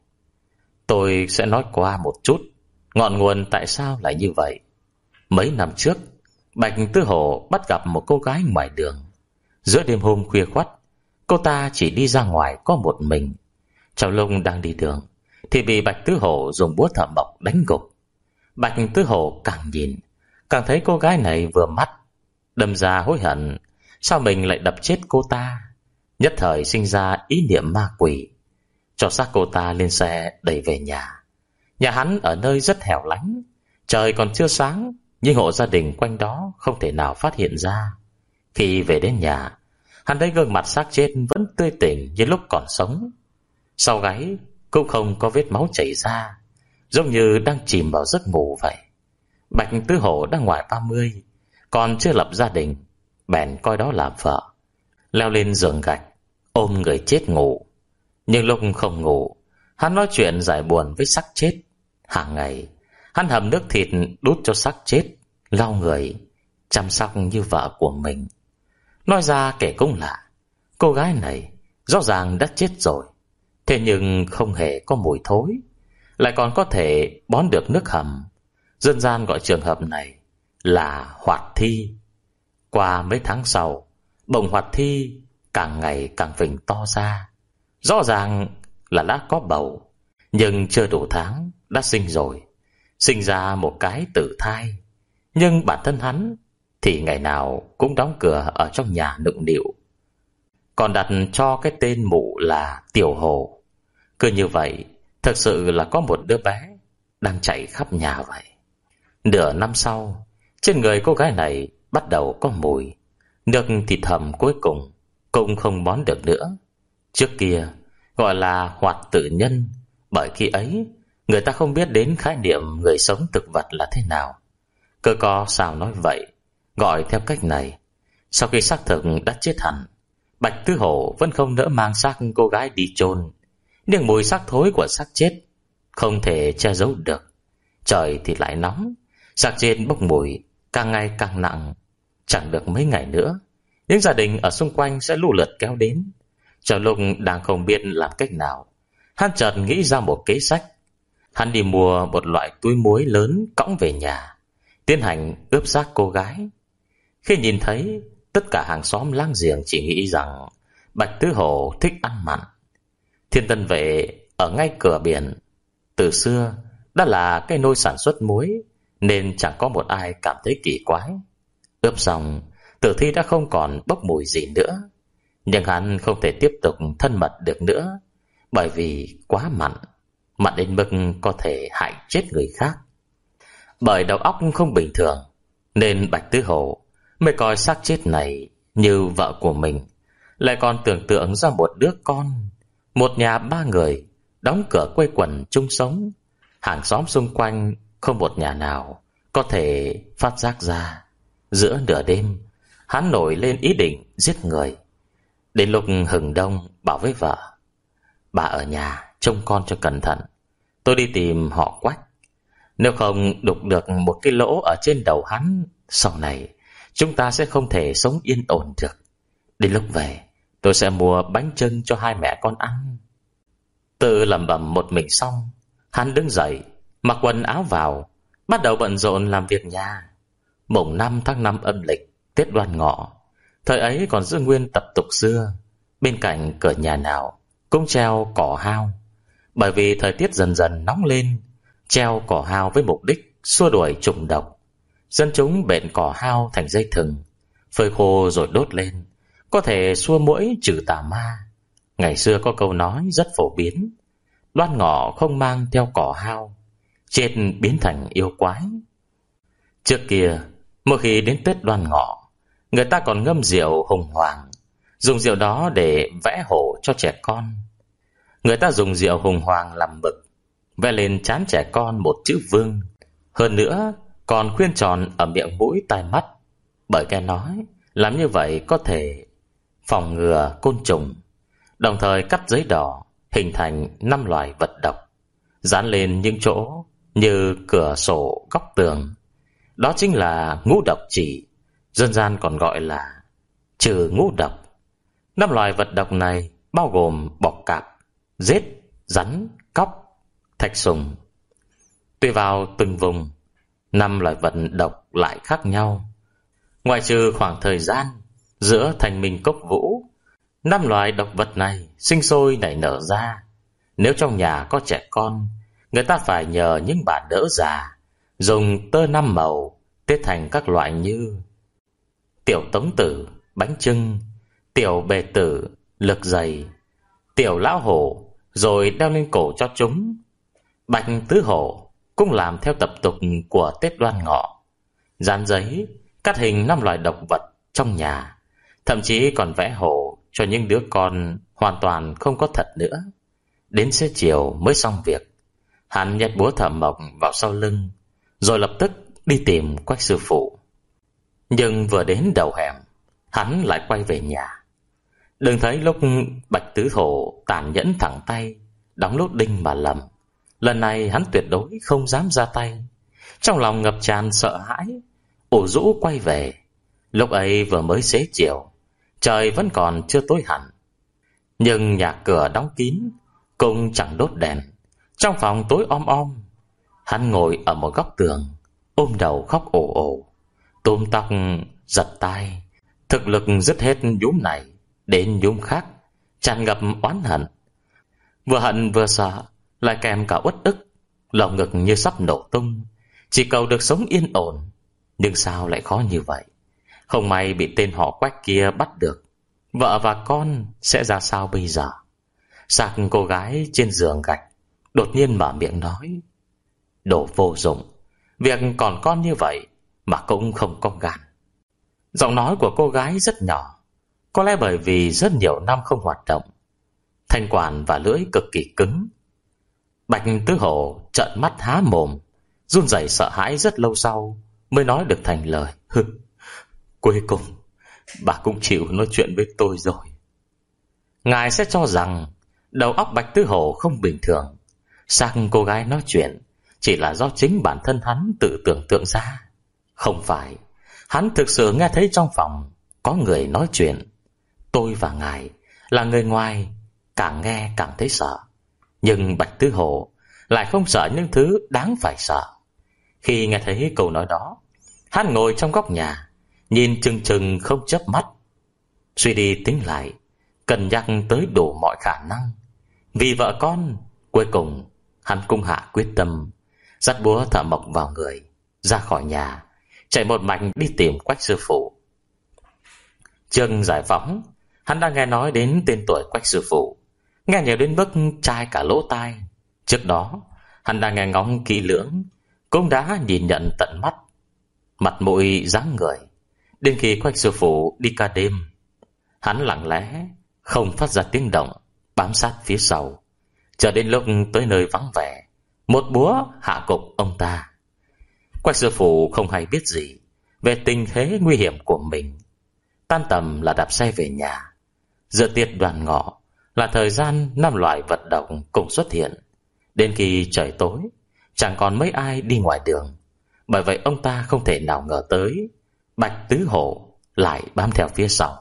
Tôi sẽ nói qua một chút ngọn nguồn tại sao lại như vậy. Mấy năm trước, Bạch Tứ Hổ bắt gặp một cô gái ngoài đường. Giữa đêm hôm khuya khoắt, cô ta chỉ đi ra ngoài có một mình. Trong lúc đang đi đường thì bị Bạch Tứ Hổ dùng búa thợ mộc đánh gục. Bạch Tứ Hổ càng nhìn càng thấy cô gái này vừa mắt, đâm ra hối hận sao mình lại đập chết cô ta. Nhất thời sinh ra ý niệm ma quỷ, cho xác cô ta lên xe đẩy về nhà. Nhà hắn ở nơi rất hẻo lánh, trời còn chưa sáng, nhưng hộ gia đình quanh đó không thể nào phát hiện ra. Khi về đến nhà, hắn thấy gương mặt xác chết vẫn tươi tỉnh như lúc còn sống. Sau gáy cũng không có vết máu chảy ra, giống như đang chìm vào giấc ngủ vậy. Bạch Tứ Hổ đang ngoài ba mươi, còn chưa lập gia đình, bèn coi đó là vợ. Leo lên giường gạch, ôm người chết ngủ. Nhưng lúc không ngủ, hắn nói chuyện giải buồn với xác chết. Hàng ngày hắn hầm nước thịt đút cho xác chết, lau người, chăm sóc như vợ của mình. Nói ra kể cũng lạ, cô gái này rõ ràng đã chết rồi, thế nhưng không hề có mùi thối, lại còn có thể bón được nước hầm. Dân gian gọi trường hợp này là hoạt thi. Qua mấy tháng sau, bồng hoạt thi càng ngày càng phình to ra. Rõ ràng là đã có bầu, nhưng chưa đủ tháng đã sinh rồi. Sinh ra một cái tử thai. Nhưng bản thân hắn thì ngày nào cũng đóng cửa ở trong nhà nựng nịu, còn đặt cho cái tên mụ là Tiểu Hồ. Cứ như vậy, thực sự là có một đứa bé đang chạy khắp nhà vậy. Nửa năm sau, trên người cô gái này bắt đầu có mùi. Nước thịt hầm cuối cùng cũng không bón được nữa. Trước kia gọi là hoạt tử nhân, bởi khi ấy người ta không biết đến khái niệm người sống thực vật là thế nào. Cơ có sao nói vậy, gọi theo cách này. Sau khi xác thực đã chết hẳn, Bạch Tứ Hổ vẫn không nỡ mang xác cô gái đi chôn, nhưng mùi xác thối của xác chết không thể che giấu được. Trời thì lại nóng, xác chết bốc mùi càng ngày càng nặng. Chẳng được mấy ngày nữa, những gia đình ở xung quanh sẽ lũ lượt kéo đến. Trong lúc đang không biết làm cách nào, hắn chợt nghĩ ra một kế sách. Hắn đi mua một loại túi muối lớn cõng về nhà, tiến hành ướp xác cô gái. Khi nhìn thấy, tất cả hàng xóm láng giềng chỉ nghĩ rằng Bạch Tứ Hổ thích ăn mặn. Thiên Tân Vệ ở ngay cửa biển, từ xưa đã là cái nôi sản xuất muối, nên chẳng có một ai cảm thấy kỳ quái. Ướp xong, tử thi đã không còn bốc mùi gì nữa. Nhưng hắn không thể tiếp tục thân mật được nữa, bởi vì quá mặn, mặn đến mức có thể hại chết người khác. Bởi đầu óc không bình thường, nên Bạch Tứ Hổ mới coi xác chết này như vợ của mình, lại còn tưởng tượng ra một đứa con. Một nhà ba người đóng cửa quây quần chung sống, hàng xóm xung quanh không một nhà nào có thể phát giác ra. Giữa nửa đêm, hắn nổi lên ý định giết người. Đến lúc hừng đông bảo với vợ: bà ở nhà trông con cho cẩn thận, tôi đi tìm họ Quách. Nếu không đục được một cái lỗ ở trên đầu hắn, sau này chúng ta sẽ không thể sống yên ổn được. Đến lúc về, tôi sẽ mua bánh chưng cho hai mẹ con ăn. Tự lẩm bẩm một mình xong, hắn đứng dậy, mặc quần áo vào, bắt đầu bận rộn làm việc nhà. Mùng năm tháng năm âm lịch, Tết Đoan Ngọ, thời ấy còn giữ nguyên tập tục xưa. Bên cạnh cửa nhà nào cũng treo cỏ hao, bởi vì thời tiết dần dần nóng lên. Treo cỏ hao với mục đích xua đuổi trùng độc. Dân chúng bện cỏ hao thành dây thừng, phơi khô rồi đốt lên, có thể xua muỗi trừ tà ma. Ngày xưa có câu nói rất phổ biến: đoan ngọ không mang theo cỏ hao, chết biến thành yêu quái. Trước kia, mỗi khi đến Tết Đoan Ngọ, người ta còn ngâm rượu hùng hoàng, dùng rượu đó để vẽ hổ cho trẻ con. Người ta dùng rượu hùng hoàng làm mực, vẽ lên trán trẻ con một chữ vương. Hơn nữa còn khuyên tròn ở miệng mũi tai mắt, bởi nghe nói làm như vậy có thể phòng ngừa côn trùng. Đồng thời cắt giấy đỏ hình thành năm loài vật độc, dán lên những chỗ như cửa sổ, góc tường. Đó chính là ngũ độc chỉ, dân gian còn gọi là trừ ngũ độc. Năm loài vật độc này bao gồm bọ cạp, rết, rắn, cóc, thạch sùng. Tùy vào từng vùng, năm loài vật độc lại khác nhau. Ngoại trừ khoảng thời gian giữa thành minh cốc vũ, năm loài độc vật này sinh sôi nảy nở ra. Nếu trong nhà có trẻ con, người ta phải nhờ những bà đỡ già dùng tơ năm màu tết thành các loại như tiểu tống tử, bánh trưng, tiểu bề tử, lực dày, tiểu lão hổ, rồi đeo lên cổ cho chúng. Bạch tứ hổ cũng làm theo tập tục của Tết Đoan Ngọ, dán giấy cắt hình năm loài độc vật trong nhà, thậm chí còn vẽ hổ cho những đứa con hoàn toàn không có thật nữa. Đến xế chiều mới xong việc, hắn nhét búa Thẩm Mộc vào sau lưng, rồi lập tức đi tìm Quách sư phụ. Nhưng vừa đến đầu hẻm, hắn lại quay về nhà. Đừng thấy lúc Bạch tứ hổ tàn nhẫn thẳng tay đóng lốt đinh mà lầm, lần này hắn tuyệt đối không dám ra tay. Trong lòng ngập tràn sợ hãi, ủ rũ quay về. Lúc ấy vừa mới xế chiều, trời vẫn còn chưa tối hẳn, nhưng nhà cửa đóng kín, cũng chẳng đốt đèn. Trong phòng tối om om, hắn ngồi ở một góc tường, ôm đầu khóc ồ ồ, túm tóc giật tai. Thực lực dứt hết nhúm này đến nhúm khác, tràn ngập oán hận. Vừa hận vừa sợ, lại kèm cả uất ức, lòng ngực như sắp nổ tung. Chỉ cầu được sống yên ổn, nhưng sao lại khó như vậy? Không may bị tên họ Quách kia bắt được, vợ và con sẽ ra sao bây giờ? Sạc cô gái trên giường gạch đột nhiên mở miệng nói: đồ vô dụng, việc còn con như vậy mà cũng không có gan. Giọng nói của cô gái rất nhỏ, có lẽ bởi vì rất nhiều năm không hoạt động, thanh quản và lưỡi cực kỳ cứng. Bạch tứ hổ trợn mắt há mồm, run rẩy sợ hãi rất lâu sau mới nói được thành lời: cuối cùng bà cũng chịu nói chuyện với tôi rồi. Ngài sẽ cho rằng đầu óc Bạch tứ hổ không bình thường, xác cô gái nói chuyện chỉ là do chính bản thân hắn tự tưởng tượng ra. Không phải, hắn thực sự nghe thấy trong phòng có người nói chuyện. Tôi và ngài là người ngoài, càng nghe càng thấy sợ. Nhưng Bạch tứ hổ lại không sợ những thứ đáng phải sợ. Khi nghe thấy câu nói đó, hắn ngồi trong góc nhà, nhìn chừng chừng không chớp mắt, suy đi tính lại, cân nhắc tới đủ mọi khả năng. Vì vợ con, cuối cùng hắn cũng hạ quyết tâm, dắt búa Thẩm Mộc vào người, ra khỏi nhà, chạy một mạch đi tìm Quách sư phụ. Chương giải phóng, hắn đã nghe nói đến tên tuổi Quách sư phụ, nghe nhiều đến mức chai cả lỗ tai. Trước đó hắn đã nghe ngóng kỹ lưỡng, cũng đã nhìn nhận tận mắt, mặt mũi dáng người. Đến khi Quách sư phụ đi ca đêm, hắn lặng lẽ không phát ra tiếng động, bám sát phía sau, chờ đến lúc tới nơi vắng vẻ, một búa hạ gục ông ta. Quách sư phụ không hay biết gì về tình thế nguy hiểm của mình. Tan tầm là đạp xe về nhà. Giữa tiết Đoan Ngọ là thời gian năm loại vật độc cùng xuất hiện. Đến khi trời tối, chẳng còn mấy ai đi ngoài đường. Bởi vậy ông ta không thể nào ngờ tới Bạch tứ hổ lại bám theo phía sau.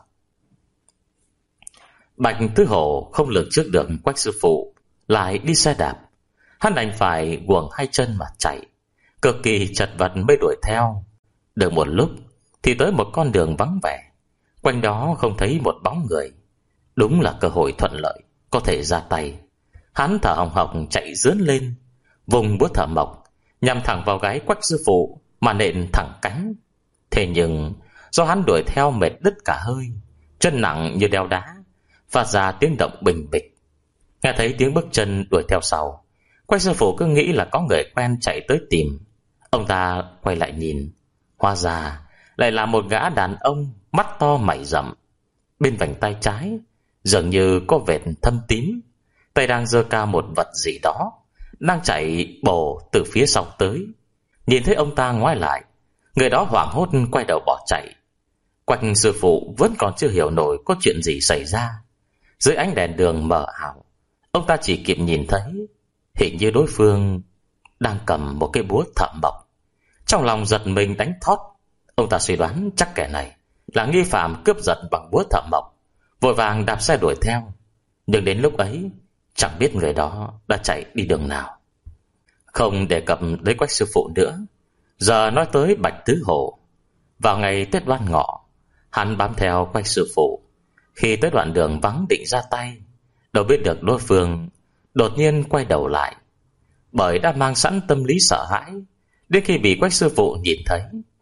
Bạch tứ hổ không lường trước được Quách sư phụ lại đi xe đạp. Hắn đành phải guồng hai chân mà chạy, cực kỳ chật vật mới đuổi theo. Được một lúc thì tới một con đường vắng vẻ, quanh đó không thấy một bóng người. Đúng là cơ hội thuận lợi, có thể ra tay. Hắn thở hồng hộc chạy dướn lên, vùng búa Thẩm Mộc nhằm thẳng vào gáy Quách sư phụ mà nện thẳng cánh. Thế nhưng Do hắn đuổi theo mệt đứt cả hơi, chân nặng như đeo đá, phát ra tiếng động bình bịch. Nghe thấy tiếng bước chân đuổi theo sau, Quách sư phụ cứ nghĩ là có người quen chạy tới tìm. Ông ta quay lại nhìn, hóa ra lại là một gã đàn ông mắt to mày rậm. Bên vành tay trái dường như có vệt thâm tím, tay đang giơ cao một vật gì đó, đang chạy bổ từ phía sau tới. Nhìn thấy ông ta ngoái lại, người đó hoảng hốt quay đầu bỏ chạy. Quách sư phụ vẫn còn chưa hiểu nổi có chuyện gì xảy ra. Dưới ánh đèn đường mờ ảo, ông ta chỉ kịp nhìn thấy hình như đối phương đang cầm một cái búa thợ mộc. Trong lòng giật mình đánh thót, ông ta suy đoán chắc kẻ này là nghi phạm cướp giật bằng búa thợ mộc, vội vàng đạp xe đuổi theo. Nhưng đến lúc ấy chẳng biết người đó đã chạy đi đường nào. Không đề cập đến Quách sư phụ nữa, giờ nói tới Bạch Tứ Hổ. Vào ngày Tết Đoan Ngọ, hắn bám theo Quách sư phụ. Khi tới đoạn đường vắng định ra tay, đâu biết được đối phương đột nhiên quay đầu lại. Bởi đã mang sẵn tâm lý sợ hãi, đến khi bị Quách sư phụ nhìn thấy,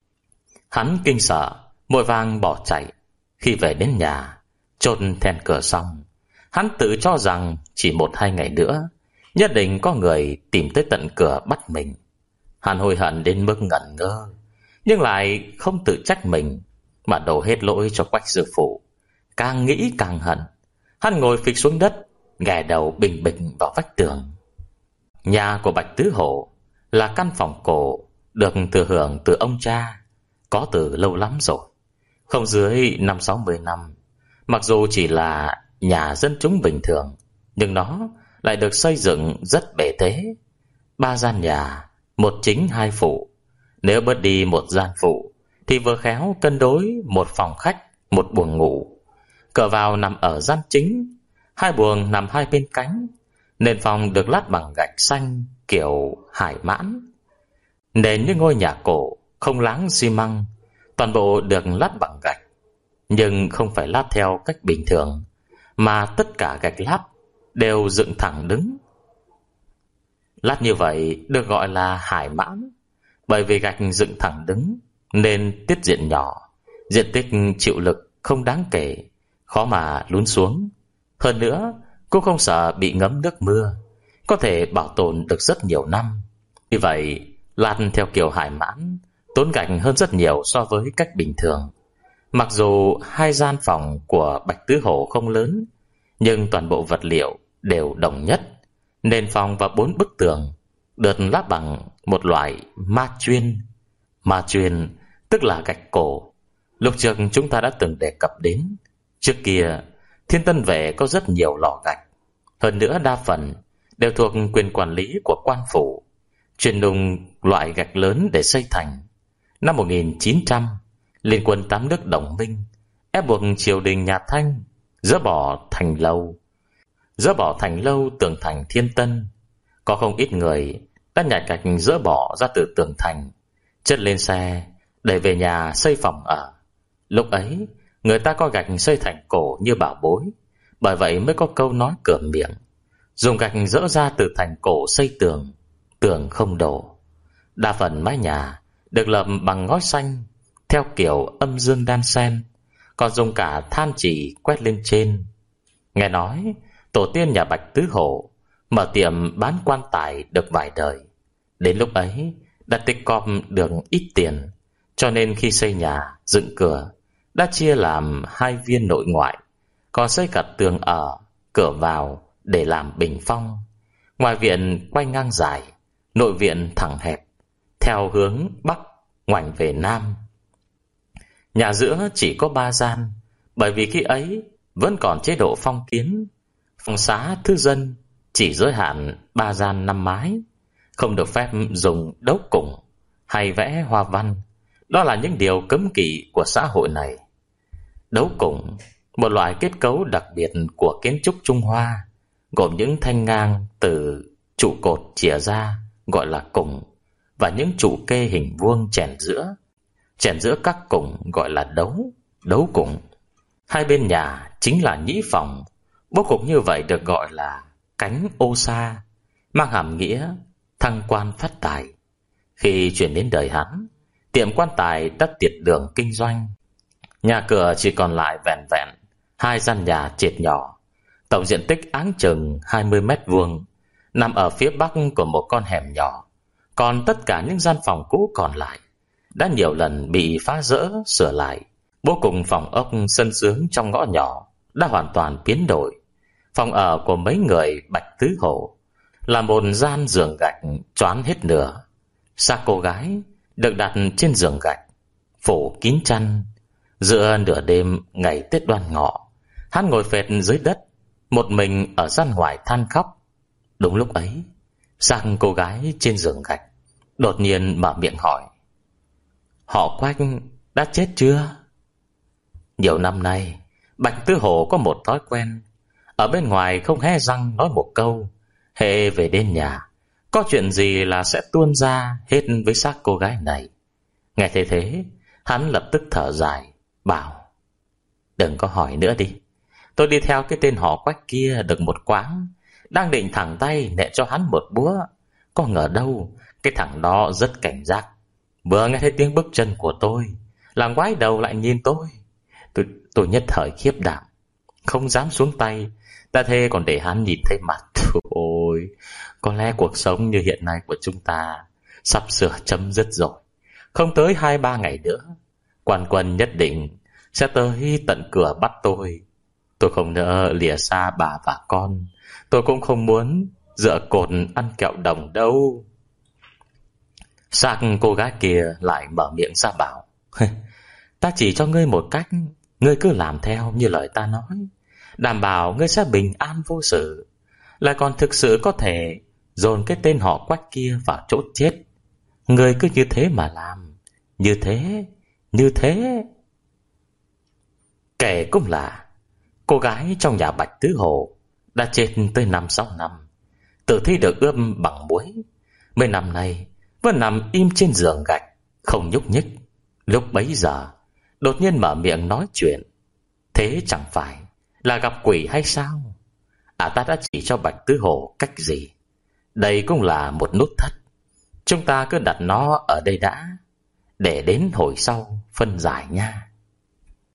hắn kinh sợ, vội vàng bỏ chạy. Khi về đến nhà, chốt then cửa xong, hắn tự cho rằng chỉ một hai ngày nữa nhất định có người tìm tới tận cửa bắt mình. Hắn hối hận đến mức ngẩn ngơ, nhưng lại không tự trách mình, mà đổ hết lỗi cho Quách sư phụ. Càng nghĩ càng hận, hắn ngồi phịch xuống đất, ghé đầu bình bịch vào vách tường. Nhà của Bạch Tứ Hổ là căn phòng cổ được thừa hưởng từ ông cha, có từ lâu lắm rồi, không dưới năm sáu mươi năm. Mặc dù chỉ là nhà dân chúng bình thường, nhưng nó lại được xây dựng rất bề thế. Ba gian nhà, một chính hai phụ. Nếu bớt đi một gian phụ thì vừa khéo cân đối một phòng khách, một buồng ngủ. Cửa vào nằm ở gian chính, hai buồng nằm hai bên cánh. Nền phòng được lát bằng gạch xanh kiểu hải mãn. Nền như ngôi nhà cổ, không láng xi măng, toàn bộ được lát bằng gạch. Nhưng không phải lát theo cách bình thường, mà tất cả gạch lát đều dựng thẳng đứng. Lát như vậy được gọi là hải mãn, bởi vì gạch dựng thẳng đứng nên tiết diện nhỏ, diện tích chịu lực không đáng kể, khó mà lún xuống. Hơn nữa cũng không sợ bị ngấm nước mưa, có thể bảo tồn được rất nhiều năm. Vì vậy lát theo kiểu hải mãn tốn gạch hơn rất nhiều so với cách bình thường. Mặc dù hai gian phòng của Bạch Tứ Hổ không lớn, nhưng toàn bộ vật liệu đều đồng nhất. Nền phòng và bốn bức tường được lát bằng một loại ma chuyên. Ma chuyên tức là gạch cổ. Lúc trước chúng ta đã từng đề cập đến. Trước kia Thiên Tân Vệ có rất nhiều lò gạch, hơn nữa đa phần đều thuộc quyền quản lý của quan phủ, chuyên nung loại gạch lớn để xây thành. Năm một nghìn chín trăm, Liên quân tám nước đồng minh ép buộc triều đình nhà Thanh dỡ bỏ thành lâu. Dỡ bỏ thành lâu tường thành Thiên Tân. Có không ít người đã nhặt gạch dỡ bỏ ra từ tường thành, chất lên xe để về nhà xây phòng ở. Lúc ấy người ta có gạch xây thành cổ như bảo bối, bởi vậy mới có câu nói cửa miệng: dùng gạch dỡ ra từ thành cổ xây tường, tường không đổ. Đa phần mái nhà được lợp bằng ngói xanh theo kiểu âm dương đan xen, còn dùng cả than chỉ quét lên trên. Nghe nói tổ tiên nhà Bạch Tứ Hổ mở tiệm bán quan tài được vài đời. Đến lúc ấy đã tích cóp được ít tiền, cho nên khi xây nhà dựng cửa đã chia làm hai viên nội ngoại, còn xây cả tường ở, cửa vào để làm bình phong. Ngoài viện quay ngang dài, nội viện thẳng hẹp, theo hướng bắc ngoảnh về nam. Nhà giữa chỉ có ba gian, bởi vì khi ấy vẫn còn chế độ phong kiến. Phòng xá thư dân chỉ giới hạn ba gian năm mái, không được phép dùng đấu củng hay vẽ hoa văn. Đó là những điều cấm kỵ của xã hội này. Đấu củng, một loại kết cấu đặc biệt của kiến trúc Trung Hoa, gồm những thanh ngang từ trụ cột chìa ra gọi là củng, và những trụ kê hình vuông chèn giữa. Chèn giữa các củng gọi là đấu, đấu củng. Hai bên nhà chính là nhĩ phòng. Bố cục như vậy được gọi là cánh ô sa, mang hàm nghĩa thăng quan phát tài. Khi chuyển đến đời hắn, tiệm quan tài đã tiệt đường kinh doanh, Nhà cửa chỉ còn lại vẹn vẹn hai gian nhà trệt nhỏ, tổng diện tích áng chừng hai mươi mét vuông, nằm ở phía bắc của một con hẻm nhỏ. Còn tất cả những gian phòng cũ còn lại đã nhiều lần bị phá rỡ sửa lại. Bố cục phòng ốc sân sướng trong ngõ nhỏ đã hoàn toàn biến đổi. Phòng ở của mấy người Bạch Tứ Hổ là một gian giường gạch choán hết nửa. Xác cô gái được đặt trên giường gạch, phủ kín chăn. Giữa nửa đêm ngày Tết Đoan Ngọ, hắn ngồi phệt dưới đất, một mình ở gian ngoài than khóc. Đúng lúc ấy, xác cô gái trên giường gạch đột nhiên mở miệng hỏi: "Họ Quách đã chết chưa?" Nhiều năm nay, Bạch Tứ Hổ có một thói quen, ở bên ngoài không hé răng nói một câu, hễ về đến nhà, có chuyện gì là sẽ tuôn ra hết với xác cô gái này. Nghe thế thế, hắn lập tức thở dài, bảo: "Đừng có hỏi nữa đi. Tôi đi theo cái tên họ Quách kia được một quãng, đang định thẳng tay nện cho hắn một búa. Có ngờ đâu, cái thằng đó rất cảnh giác. Vừa nghe thấy tiếng bước chân của tôi, là ngoái đầu lại nhìn tôi. Tôi, tôi nhất thời khiếp đảm, không dám xuống tay, ta thề còn để hắn nhìn thấy mặt. Ôi, có lẽ cuộc sống như hiện nay của chúng ta sắp sửa chấm dứt rồi. Không tới hai ba ngày nữa, quan quân nhất định sẽ tới tận cửa bắt tôi. Tôi không nỡ lìa xa bà và con. Tôi cũng không muốn dựa cột ăn kẹo đồng đâu." Xác cô gái kia lại mở miệng ra bảo: "Ta chỉ cho ngươi một cách, ngươi cứ làm theo như lời ta nói, đảm bảo ngươi sẽ bình an vô sự, lại còn thực sự có thể dồn cái tên họ Quách kia vào chỗ chết. Ngươi cứ như thế mà làm, như thế, như thế." Kể cũng là, cô gái trong nhà Bạch Tứ Hổ đã chết tới năm sáu năm, tử thi được ươm bằng muối. Mấy năm nay vẫn nằm im trên giường gạch, không nhúc nhích. Lúc bấy giờ đột nhiên mở miệng nói chuyện, thế chẳng phải là gặp quỷ hay sao? À, ta đã chỉ cho Bạch Tứ Hổ cách gì. Đây cũng là một nút thắt, chúng ta cứ đặt nó ở đây đã, để đến hồi sau phân giải nha.